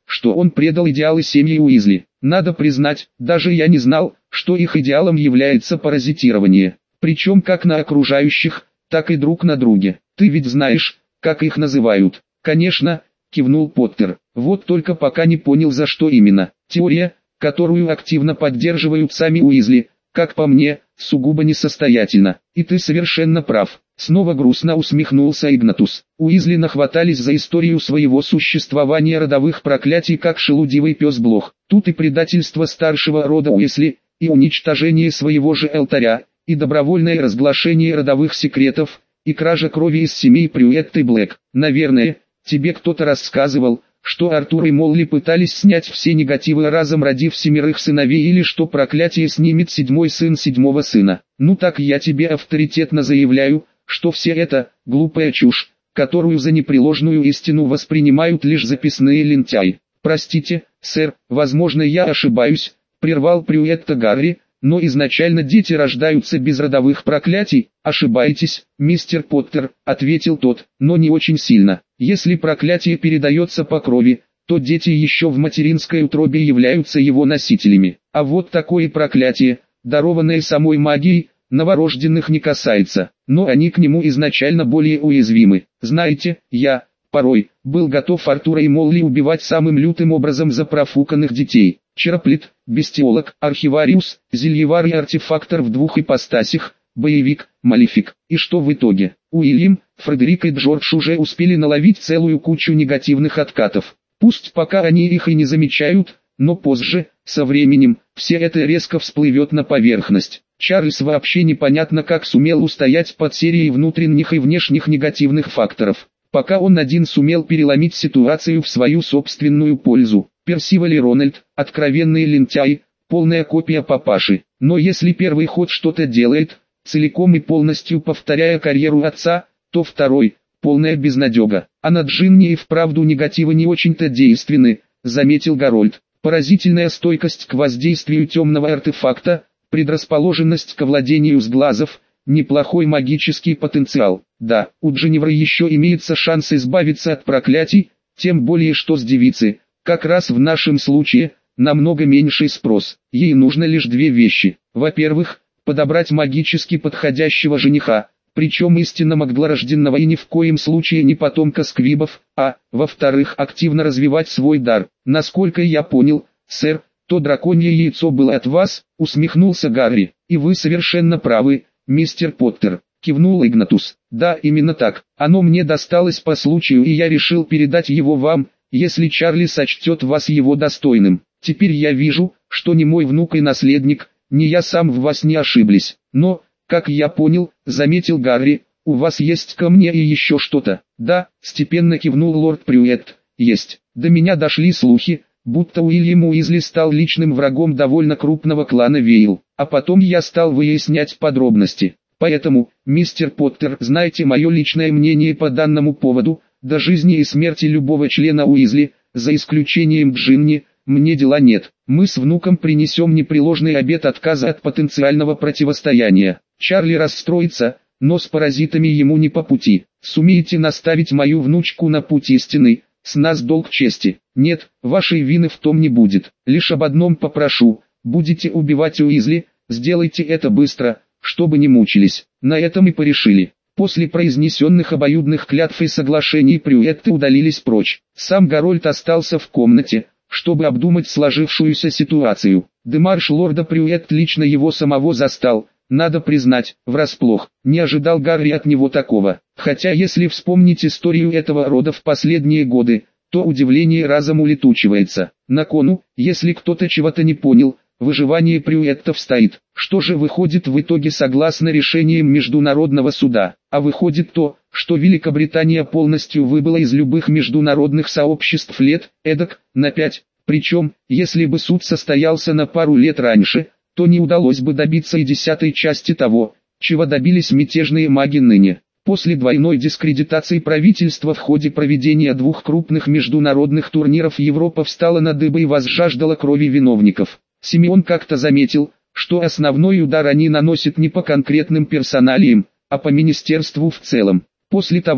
что он предал идеалы семьи Уизли. Надо признать, даже я не знал, что их идеалом является паразитирование. Причем как на окружающих, так и друг на друге. Ты ведь знаешь, как их называют. Конечно, кивнул Поттер. Вот только пока не понял, за что именно. Теория, которую активно поддерживают сами Уизли, как по мне, сугубо несостоятельна. И ты совершенно прав. Снова грустно усмехнулся Игнатус. Уизли нахватались за историю своего существования родовых проклятий, как шелудивый пес Блох. Тут и предательство старшего рода Уизли, и уничтожение своего же алтаря, и добровольное разглашение родовых секретов, и кража крови из семей Прюетт и Блэк. Наверное, тебе кто-то рассказывал, что Артур и Молли пытались снять все негативы разом, родив 7 сыновей, или что проклятие снимет 7-й сын 7-го сына. Ну так я тебе авторитетно заявляю, что все это – глупая чушь, которую за непреложную истину воспринимают лишь записные лентяи. Простите, сэр, возможно я ошибаюсь, прервал Прюетта Гарри, но изначально дети рождаются без родовых проклятий. Ошибаетесь, мистер Поттер, ответил тот, но не очень сильно. Если проклятие передается по крови, то дети еще в материнской утробе являются его носителями. А вот такое проклятие, дарованное самой магией, новорожденных не касается, но они к нему изначально более уязвимы. Знаете, я, порой, был готов Артура и Молли убивать самым лютым образом за профуканных детей. Чероплет, бестиолог, архивариус, зельевар и артефактор в 2 ипостасях, боевик, малефик. И что в итоге? Уильям, Фредерик и Джордж уже успели наловить целую кучу негативных откатов. Пусть пока они их и не замечают, но позже, со временем, все это резко всплывет на поверхность. Чарльз вообще непонятно как сумел устоять под серией внутренних и внешних негативных факторов. Пока он один сумел переломить ситуацию в свою собственную пользу. Персиваль и Рональд, откровенные лентяи, полная копия папаши. Но если первый ход что-то делает, целиком и полностью повторяя карьеру отца, то второй – полная безнадега. А на Джинни и вправду негативы не очень-то действенны, заметил Гарольд. Поразительная стойкость к воздействию темного артефакта, предрасположенность к овладению сглазов, неплохой магический потенциал. Да, у Дженнивры еще имеется шанс избавиться от проклятий, тем более что с девицы, как раз в нашем случае, намного меньший спрос. Ей нужно лишь 2 вещи. Во-первых, подобрать магически подходящего жениха, причем истинно магдлорожденного и ни в коем случае не потомка сквибов, а, во-вторых, активно развивать свой дар. Насколько я понял, сэр, то драконье яйцо было от вас, усмехнулся Гарри. И вы совершенно правы, мистер Поттер, кивнул Игнатус. Да, именно так. Оно мне досталось по случаю, и я решил передать его вам, если Чарли сочтет вас его достойным. Теперь я вижу, что ни мой внук и наследник, ни я сам в вас не ошиблись. Но, как я понял, заметил Гарри, у вас есть ко мне и еще что-то. Да, степенно кивнул лорд Прюетт, есть. До меня дошли слухи, будто Уильям Уизли стал личным врагом довольно крупного клана Вейл. А потом я стал выяснять подробности. Поэтому, мистер Поттер, знаете мое личное мнение по данному поводу. До жизни и смерти любого члена Уизли, за исключением Джинни, мне дела нет. Мы с внуком принесем непреложный обет отказа от потенциального противостояния. Чарли расстроится, но с паразитами ему не по пути. Сумеете наставить мою внучку на путь истины, с нас долг чести. Нет, вашей вины в том не будет. Лишь об одном попрошу, будете убивать Уизли, сделайте это быстро, чтобы не мучились. На этом и порешили. После произнесенных обоюдных клятв и соглашений Прюетты удалились прочь. Сам Гарольд остался в комнате, чтобы обдумать сложившуюся ситуацию. Демарш лорда Прюетт лично его самого застал, надо признать, врасплох. Не ожидал Гарри от него такого. Хотя если вспомнить историю этого рода в последние годы, то удивление разом улетучивается. На кону, если кто-то чего-то не понял, выживание Прюеттов стоит. Что же выходит в итоге согласно решениям Международного суда? А выходит то, что Великобритания полностью выбыла из любых международных сообществ лет, эдак, на 5. Причем, если бы суд состоялся на пару лет раньше, то не удалось бы добиться и 10-й части того, чего добились мятежные маги ныне. После двойной дискредитации правительства в ходе проведения 2 крупных международных турниров Европа встала на дыбы и возжаждала крови виновников. Симеон как-то заметил, что основной удар они наносят не по конкретным персоналиям, а по министерству в целом. После того,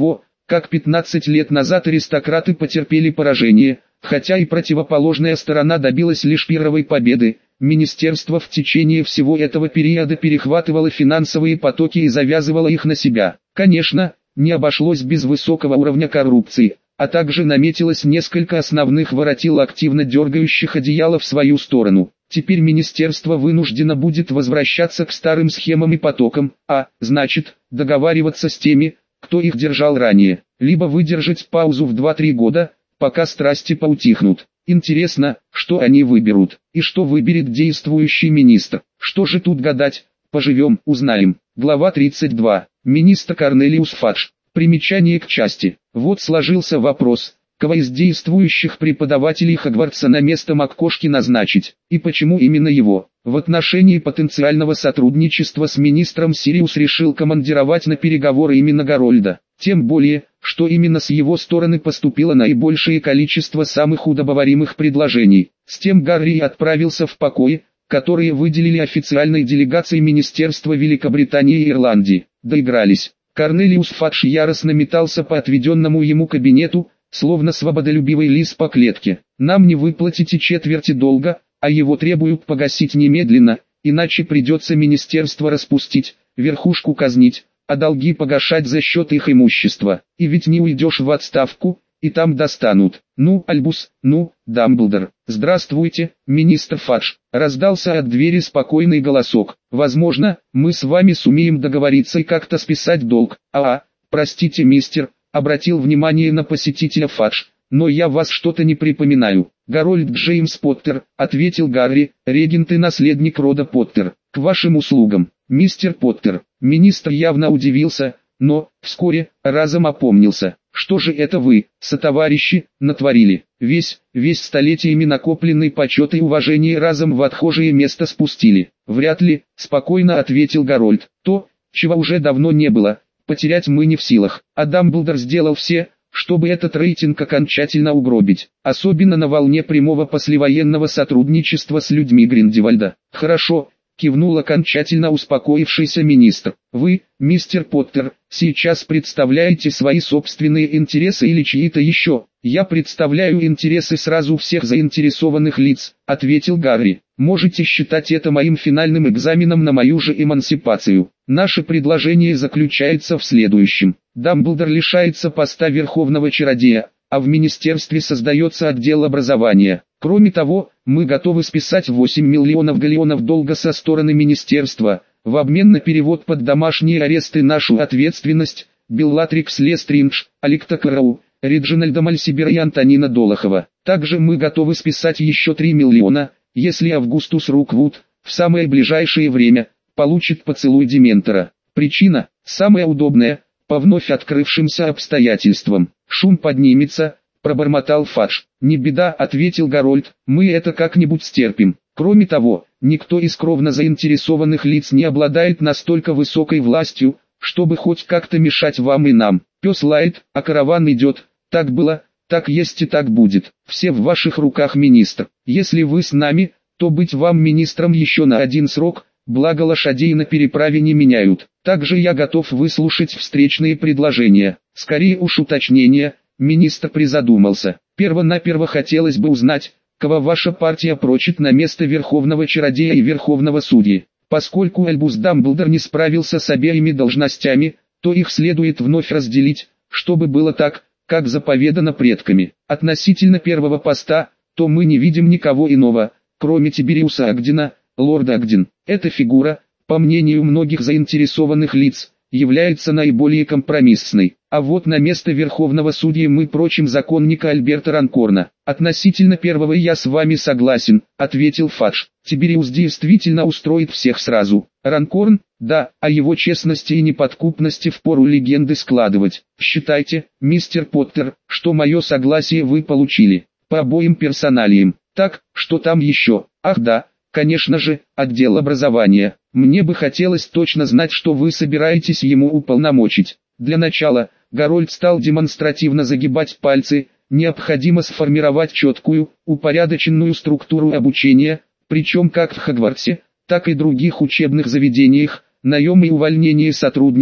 как 15 лет назад аристократы потерпели поражение, хотя и противоположная сторона добилась лишь первой победы. Министерство в течение всего этого периода перехватывало финансовые потоки и завязывало их на себя. Конечно, не обошлось без высокого уровня коррупции, а также наметилось несколько основных воротил, активно дергающих одеяло в свою сторону. Теперь министерство вынуждено будет возвращаться к старым схемам и потокам, а, значит, договариваться с теми, кто их держал ранее, либо выдержать паузу в 2-3 года, пока страсти поутихнут. Интересно, что они выберут, и что выберет действующий министр. Что же тут гадать, поживем, узнаем. Глава 32. Министр Корнелиус Фадж. Примечание к части. Вот сложился вопрос, кого из действующих преподавателей Хогвартса на место МакКошки назначить, и почему именно его. В отношении потенциального сотрудничества с министром Сириус решил командировать на переговоры именно Гарольда. Тем более, что именно с его стороны поступило наибольшее количество самых удобоваримых предложений. С тем Гарри и отправился в покои, которые выделили официальной делегацией Министерства Великобритании и Ирландии. Доигрались. Корнелиус Фадж яростно метался по отведенному ему кабинету, словно свободолюбивый лис по клетке. «Нам не выплатите четверти долга, а его требуют погасить немедленно, иначе придется министерство распустить, верхушку казнить, а долги погашать за счет их имущества. И ведь не уйдешь в отставку, и там достанут. Ну, Альбус, ну, Дамблдор». «Здравствуйте, министр Фадж», — раздался от двери спокойный голосок. «Возможно, мы с вами сумеем договориться и как-то списать долг». Простите, мистер», — обратил внимание на посетителя Фадж, «но я вас что-то не припоминаю». «Гарольд Джеймс Поттер», — ответил Гарри, «регент и наследник рода Поттер. К вашим услугам, мистер Поттер». Министр явно удивился, но, вскоре, разом опомнился. «Что же это вы, сотоварищи, натворили? Весь столетиями накопленный почет и уважение разом в отхожее место спустили». «Вряд ли», — спокойно ответил Гарольд. «То, чего уже давно не было, потерять мы не в силах, а Дамблдор сделал все, чтобы этот рейтинг окончательно угробить, особенно на волне прямого послевоенного сотрудничества с людьми Гриндевальда». «Хорошо», — кивнул окончательно успокоившийся министр. «Вы, мистер Поттер, сейчас представляете свои собственные интересы или чьи-то еще?» «Я представляю интересы сразу всех заинтересованных лиц», — ответил Гарри. «Можете считать это моим финальным экзаменом на мою же эмансипацию. Наше предложение заключается в следующем. Дамблдор лишается поста Верховного Чародея, а в министерстве создается отдел образования. Кроме того, мы готовы списать 8 миллионов галлеонов долга со стороны министерства, в обмен на перевод под домашний арест и нашу ответственность, Беллатрикс Лестридж, Аликта Кроу, Реджинальда Мальсибера и Антонина Долохова. Также мы готовы списать еще 3 миллиона, если Августус Руквуд, в самое ближайшее время, получит поцелуй Дементора. Причина, самая удобная, по вновь открывшимся обстоятельствам. Шум поднимется», — пробормотал Фадж. «Не беда», — ответил Гарольд, — «мы это как-нибудь стерпим. Кроме того, никто из кровно заинтересованных лиц не обладает настолько высокой властью, чтобы хоть как-то мешать вам и нам. Пес лает, а караван идет. Так было, так есть и так будет. Все в ваших руках, министр. Если вы с нами, то быть вам министром еще на 1 срок, благо лошадей на переправе не меняют. Также я готов выслушать встречные предложения». «Скорее уж уточнения», — министр призадумался. «Первонаперво хотелось бы узнать, кого ваша партия прочит на место Верховного Чародея и Верховного Судьи. Поскольку Альбус Дамблдор не справился с обеими должностями, то их следует вновь разделить, чтобы было так, как заповедано предками. Относительно первого поста, то мы не видим никого иного, кроме Тибериуса Агдина, лорда Агдин. Эта фигура, по мнению многих заинтересованных лиц, является наиболее компромиссной. А вот на место Верховного Судьи мы прочим законника Альберта Ранкорна. Относительно первого я с вами согласен», — ответил Фадж. «Тибериус действительно устроит всех сразу. Ранкорн, да, о его честности и неподкупности впору легенды складывать. Считайте, мистер Поттер, что мое согласие вы получили. По обоим персоналиям. Так, что там еще? Ах да, конечно же, отдел образования. Мне бы хотелось точно знать, что вы собираетесь ему уполномочить. Для начала, Гарольд стал демонстративно загибать пальцы, необходимо сформировать четкую, упорядоченную структуру обучения, причем как в Хогвартсе, так и других учебных заведениях, наем и увольнение сотрудников,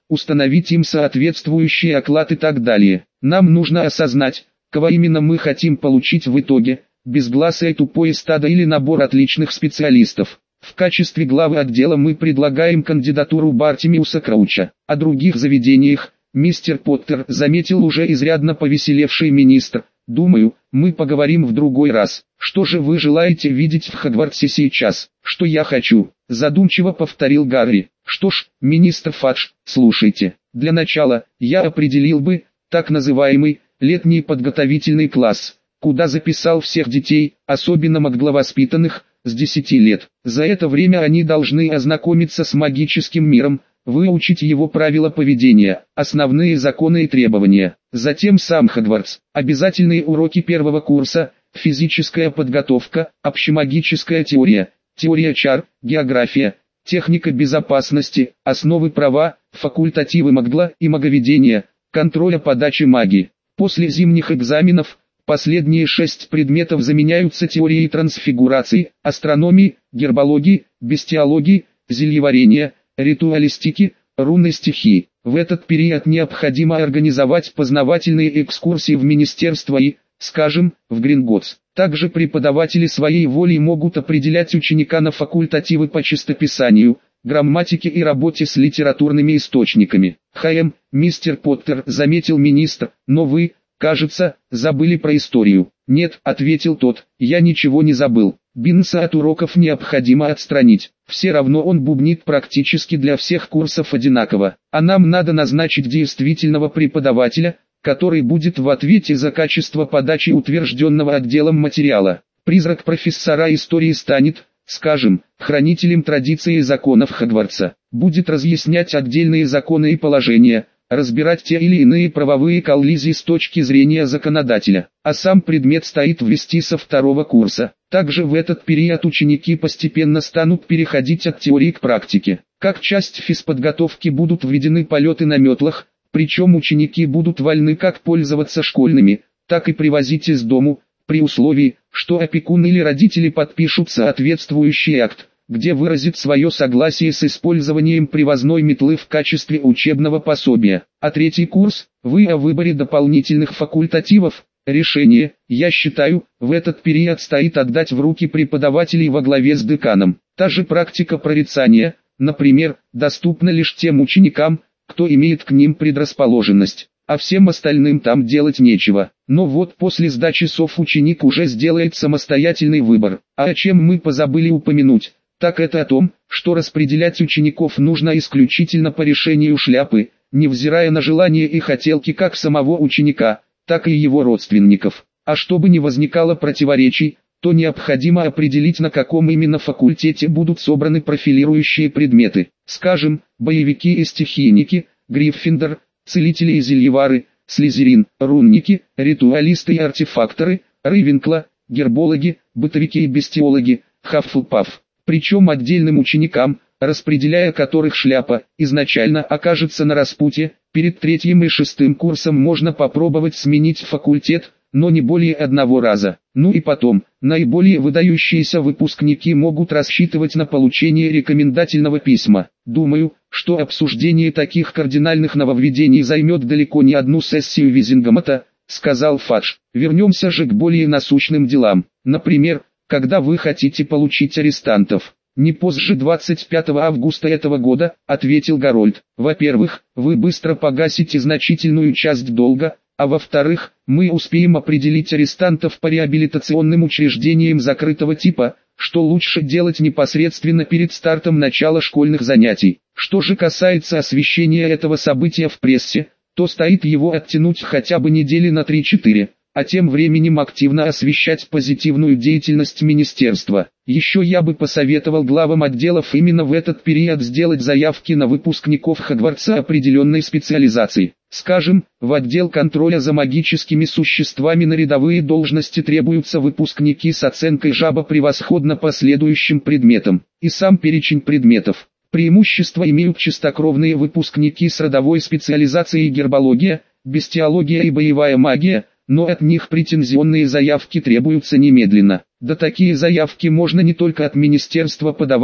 установить им соответствующий оклад и так далее. Нам нужно осознать, кого именно мы хотим получить в итоге, безгласое тупое стадо или набор отличных специалистов. В качестве главы отдела мы предлагаем кандидатуру Бартимиуса Крауча. О других заведениях, мистер Поттер, заметил уже изрядно повеселевший министр. Думаю, мы поговорим в другой раз. Что же вы желаете видеть в Хогвартсе сейчас? Что я хочу? Задумчиво повторил Гарри. Что ж, министр Фадж, слушайте. Для начала, я определил бы, так называемый, летний подготовительный класс, куда записал всех детей, особенно магловоспитанных, с 10 лет. За это время они должны ознакомиться с магическим миром, выучить его правила поведения, основные законы и требования. Затем сам Хогвартс, обязательные уроки первого курса, физическая подготовка, общемагическая теория, теория чар, география, техника безопасности, основы права, факультативы магла и маговедения, контроля подачи магии. После зимних экзаменов, последние 6 предметов заменяются теорией трансфигурации, астрономии, гербологии, бестиологии, зельеварения, ритуалистики, рунной стихии. В этот период необходимо организовать познавательные экскурсии в министерство и, скажем, в Гринготтс. Также преподаватели своей волей могут определять ученика на факультативы по чистописанию, грамматике и работе с литературными источниками. Мистер Поттер, заметил министр, но вы, кажется, забыли про историю. Нет, ответил тот, я ничего не забыл. Бинса от уроков необходимо отстранить. Все равно он бубнит практически для всех курсов одинаково. А нам надо назначить действительного преподавателя, который будет в ответе за качество подачи утвержденного отделом материала. Призрак профессора истории станет, скажем, хранителем традиций и законов Хогвартса. Будет разъяснять отдельные законы и положения, разбирать те или иные правовые коллизии с точки зрения законодателя. А сам предмет стоит ввести со 2-го курса. Также в этот период ученики постепенно станут переходить от теории к практике. Как часть физподготовки будут введены полеты на метлах, причем ученики будут вольны как пользоваться школьными, так и привозить из дому, при условии, что опекун или родители подпишут соответствующий акт, где выразит свое согласие с использованием привозной метлы в качестве учебного пособия. А 3-й курс, вы о выборе дополнительных факультативов. Решение, я считаю, в этот период стоит отдать в руки преподавателей во главе с деканом. Та же практика прорицания, например, доступна лишь тем ученикам, кто имеет к ним предрасположенность, а всем остальным там делать нечего. Но вот после сдачи СОВ ученик уже сделает самостоятельный выбор. А о чем мы позабыли упомянуть, так это о том, что распределять учеников нужно исключительно по решению шляпы, невзирая на желания и хотелки как самого ученика, так и его родственников. А чтобы не возникало противоречий, то необходимо определить, на каком именно факультете будут собраны профилирующие предметы. Скажем, боевики и стихийники, Гриффиндор, целители и зельевары, Слизерин, рунники, ритуалисты и артефакторы, Рейвенкла, гербологи, бытовики и бестиологи, Хаффлпаф. Причем отдельным ученикам, распределяя которых шляпа, изначально окажется на распутье, перед 3-м и 6-м курсом можно попробовать сменить факультет, но не более 1 раза. Ну и потом, наиболее выдающиеся выпускники могут рассчитывать на получение рекомендательного письма. Думаю, что обсуждение таких кардинальных нововведений займет далеко не одну сессию Визингамата, сказал Фадж. Вернемся же к более насущным делам. Например, когда вы хотите получить арестантов? Не позже 25 августа этого года, ответил Гарольд. Во-первых, вы быстро погасите значительную часть долга, а во-вторых, мы успеем определить арестантов по реабилитационным учреждениям закрытого типа, что лучше делать непосредственно перед стартом начала школьных занятий. Что же касается освещения этого события в прессе, то стоит его оттянуть хотя бы недели на 3-4, а тем временем активно освещать позитивную деятельность министерства. Еще я бы посоветовал главам отделов именно в этот период сделать заявки на выпускников Хогвартса определенной специализации. Скажем, в отдел контроля за магическими существами на рядовые должности требуются выпускники с оценкой жаба превосходно по следующим предметам. И сам перечень предметов. Преимущество имеют чистокровные выпускники с родовой специализацией гербология, бестиология и боевая магия, но от них претензионные заявки требуются немедленно. Да такие заявки можно не только от министерства подавать,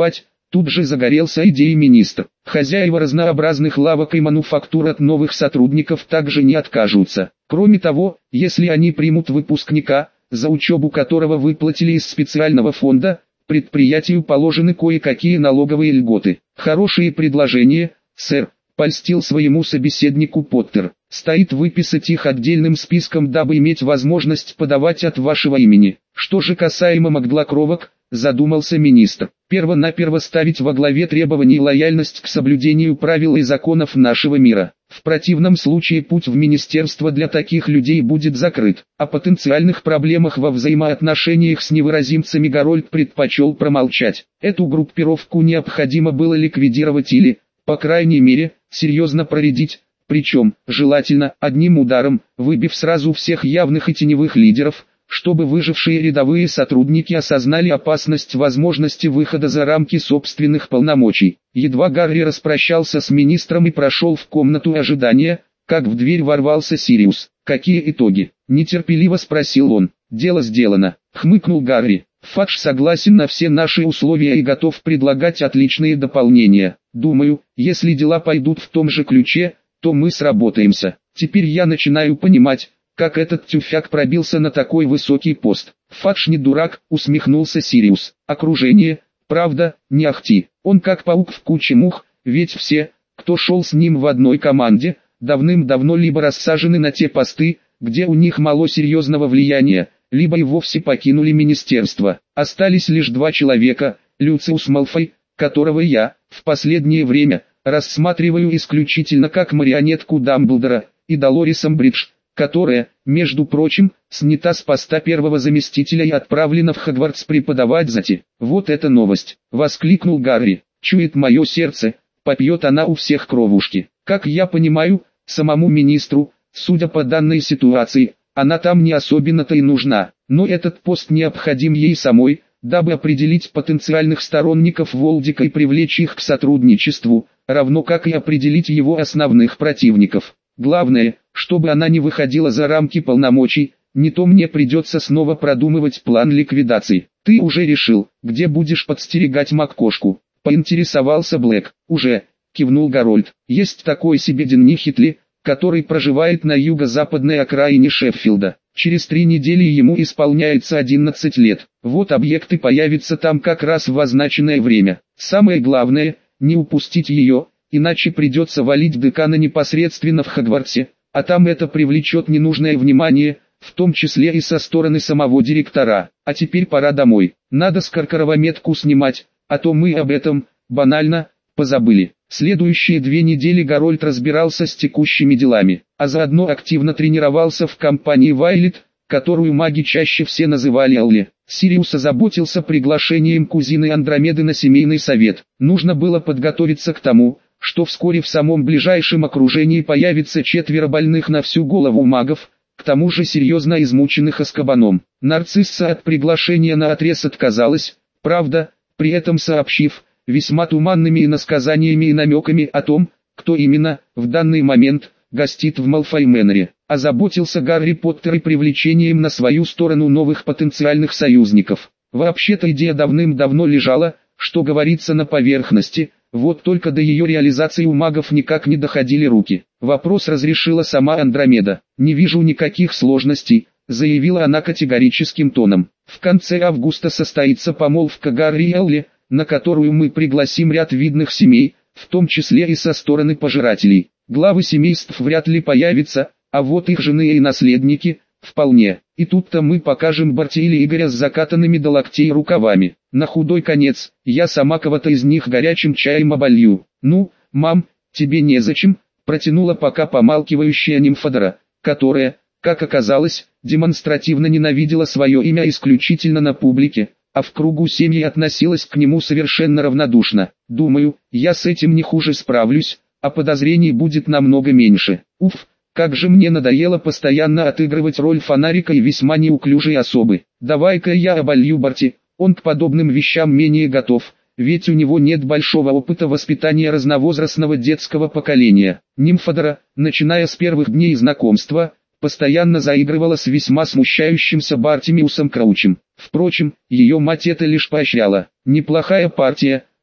Тут же загорелся идеей министр. Хозяева разнообразных лавок и мануфактур от новых сотрудников также не откажутся. Кроме того, если они примут выпускника, за учебу которого выплатили из специального фонда, предприятию положены кое-какие налоговые льготы. Хорошие предложения, сэр, польстил своему собеседнику Поттер. Стоит выписать их отдельным списком, дабы иметь возможность подавать от вашего имени. Что же касаемо маглокровок, задумался министр. Первонаперво ставить во главе требований лояльность к соблюдению правил и законов нашего мира. В противном случае путь в министерство для таких людей будет закрыт. О потенциальных проблемах во взаимоотношениях с невыразимцами Гарольд предпочел промолчать. Эту группировку необходимо было ликвидировать или, по крайней мере, серьезно проредить, причем, желательно, одним ударом, выбив сразу всех явных и теневых лидеров, чтобы выжившие рядовые сотрудники осознали опасность возможности выхода за рамки собственных полномочий. Едва Гарри распрощался с министром и прошел в комнату ожидания, как в дверь ворвался Сириус. «Какие итоги?» – нетерпеливо спросил он. «Дело сделано», – хмыкнул Гарри. «Фадж согласен на все наши условия и готов предлагать отличные дополнения. Думаю, если дела пойдут в том же ключе, то мы сработаемся. Теперь я начинаю понимать, как этот тюфяк пробился на такой высокий пост». «Фадж не дурак», усмехнулся Сириус. «Окружение, правда, не ахти. Он как паук в куче мух, ведь все, кто шел с ним в одной команде, давным-давно либо рассажены на те посты, где у них мало серьезного влияния, либо и вовсе покинули министерство. Остались лишь два человека, Люциус Малфой, которого я, в последнее время, рассматриваю исключительно как марионетку Дамблдора, и Долорес Амбридж, которая, между прочим, снята с поста первого заместителя и отправлена в Хогвартс преподавать зати. «Вот это новость!» — воскликнул Гарри. «Чует мое сердце, попьет она у всех кровушки. Как я понимаю, самому министру, судя по данной ситуации, она там не особенно-то и нужна, но этот пост необходим ей самой, дабы определить потенциальных сторонников Волдика и привлечь их к сотрудничеству, равно как и определить его основных противников. Главное, чтобы она не выходила за рамки полномочий, не то мне придется снова продумывать план ликвидации». «Ты уже решил, где будешь подстерегать Маккошку?» — поинтересовался Блэк. «Уже», — кивнул Гарольд. «Есть такой себе Денни Хитли, который проживает на юго-западной окраине Шеффилда. Через 3 недели ему исполняется 11 лет. Вот объекты появятся там как раз в означенное время. Самое главное, не упустить ее, иначе придется валить декана непосредственно в Хогвартсе, а там это привлечет ненужное внимание, в том числе и со стороны самого директора. А теперь пора домой. Надо с Каркарова метку снимать, а то мы об этом, банально, позабыли». Следующие 2 недели Гарольд разбирался с текущими делами, а заодно активно тренировался в компании Вайлет, которую маги чаще все называли Алли. Сириус озаботился приглашением кузины Андромеды на семейный совет. Нужно было подготовиться к тому, что вскоре в самом ближайшем окружении появится 4 больных на всю голову магов, к тому же серьезно измученных Азкабаном. Нарцисса от приглашения наотрез отказалась, правда, при этом сообщив, весьма туманными иносказаниями и намеками о том, кто именно, в данный момент, гостит в Малфой Мэннере. Озаботился Гарри Поттер и привлечением на свою сторону новых потенциальных союзников. Вообще-то идея давным-давно лежала, что говорится, на поверхности, вот только до ее реализации у магов никак не доходили руки. Вопрос разрешила сама Андромеда. «Не вижу никаких сложностей», — заявила она категорическим тоном. «В конце августа состоится помолвка Гарри и Элли, на которую мы пригласим ряд видных семей, в том числе и со стороны пожирателей. Главы семейств вряд ли появятся, а вот их жены и наследники – вполне. И тут-то мы покажем Барти или Игоря с закатанными до локтей рукавами. На худой конец, я сама кого-то из них горячим чаем оболью». «Ну, мам, тебе незачем», – протянула пока помалкивающая Нимфодора, которая, как оказалось, демонстративно ненавидела свое имя исключительно на публике, а в кругу семьи относилась к нему совершенно равнодушно. «Думаю, я с этим не хуже справлюсь, а подозрений будет намного меньше. Уф, как же мне надоело постоянно отыгрывать роль фонарика и весьма неуклюжей особы. Давай-ка я оболью Барти, он к подобным вещам менее готов, ведь у него нет большого опыта воспитания разновозрастного детского поколения». Нимфодора, начиная с первых дней знакомства, постоянно заигрывала с весьма смущающимся Бартимиусом Краучем. Впрочем, ее мать это лишь поощряла. «Неплохая партия,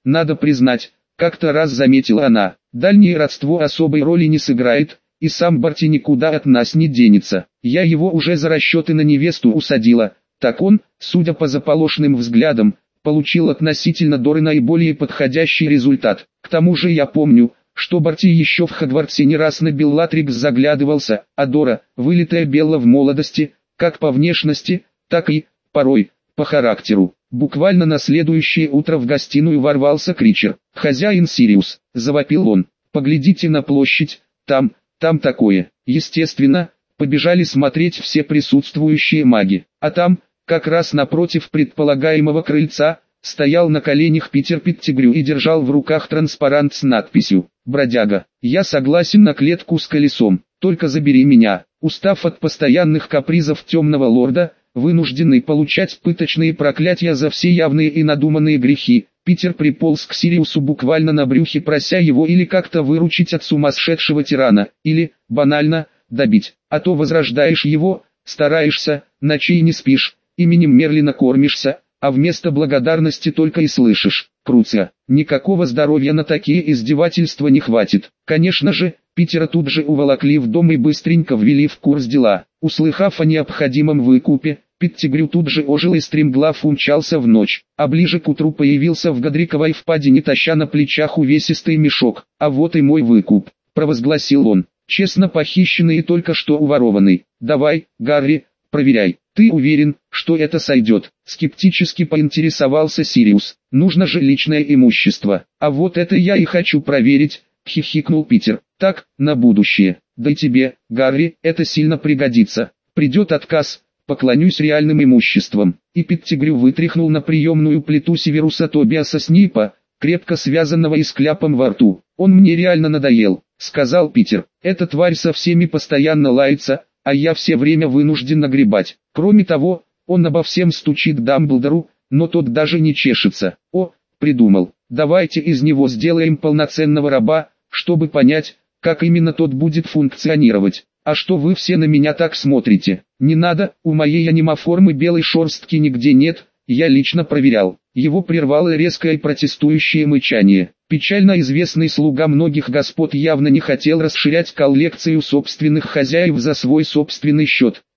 надо признать, как-то раз заметила она, дальнее родство особой роли не сыграет, и сам Барти никуда от нас не денется. Я его уже за расчеты на невесту усадила, так он, судя по заполошенным взглядам, получил относительно Доры наиболее подходящий результат. К тому же я помню, что Барти еще в Хогвартсе не раз на Беллатрикс заглядывался, а Дора, вылитая Белла в молодости, как по внешности, так и, порой, по характеру. Буквально на следующее утро в гостиную ворвался Кричер. «Хозяин Сириус», — завопил он, — «поглядите на площадь, там такое». Естественно, побежали смотреть все присутствующие маги, а там, как раз напротив предполагаемого крыльца, стоял на коленях Питер Петтигрю и держал в руках транспарант с надписью «Бродяга, я согласен на клетку с колесом, только забери меня». Устав от постоянных капризов темного лорда, вынужденный получать пыточные проклятия за все явные и надуманные грехи, Питер приполз к Сириусу буквально на брюхе, прося его или как-то выручить от сумасшедшего тирана, или, банально, добить. А то возрождаешь его, стараешься, ночей не спишь, именем Мерлина кормишься, а вместо благодарности только и слышишь: «Круция». Никакого здоровья на такие издевательства не хватит. Конечно же, Питера тут же уволокли в дом и быстренько ввели в курс дела. Услыхав о необходимом выкупе, Петтигрю тут же ожил и стремглав умчался в ночь, а ближе к утру появился в Годриковой впадине, таща на плечах увесистый мешок. «А вот и мой выкуп», — провозгласил он, — «честно похищенный и только что уворованный. Давай, Гарри, проверяй». «Ты уверен, что это сойдет?» — скептически поинтересовался Сириус. «Нужно же личное имущество». «А вот это я и хочу проверить», — хихикнул Питер. «Так, на будущее. Да и тебе, Гарри, это сильно пригодится. Придет отказ, поклонюсь реальным имуществом». И Петтигрю вытряхнул на приемную плиту Северуса Тобиаса Снейпа, крепко связанного и с кляпом во рту. «Он мне реально надоел», — сказал Питер. «Эта тварь со всеми постоянно лается, а я все время вынужден нагребать. Кроме того, он обо всем стучит Дамблдору, но тот даже не чешется. О, придумал. Давайте из него сделаем полноценного раба, чтобы понять, как именно тот будет функционировать. А что вы все на меня так смотрите? Не надо, у моей анимаформы белой шерстки нигде нет, я лично проверял». Его прервало резкое протестующее мычание. Печально известный слуга многих господ явно не хотел расширять коллекцию собственных хозяев за свой собственный счет.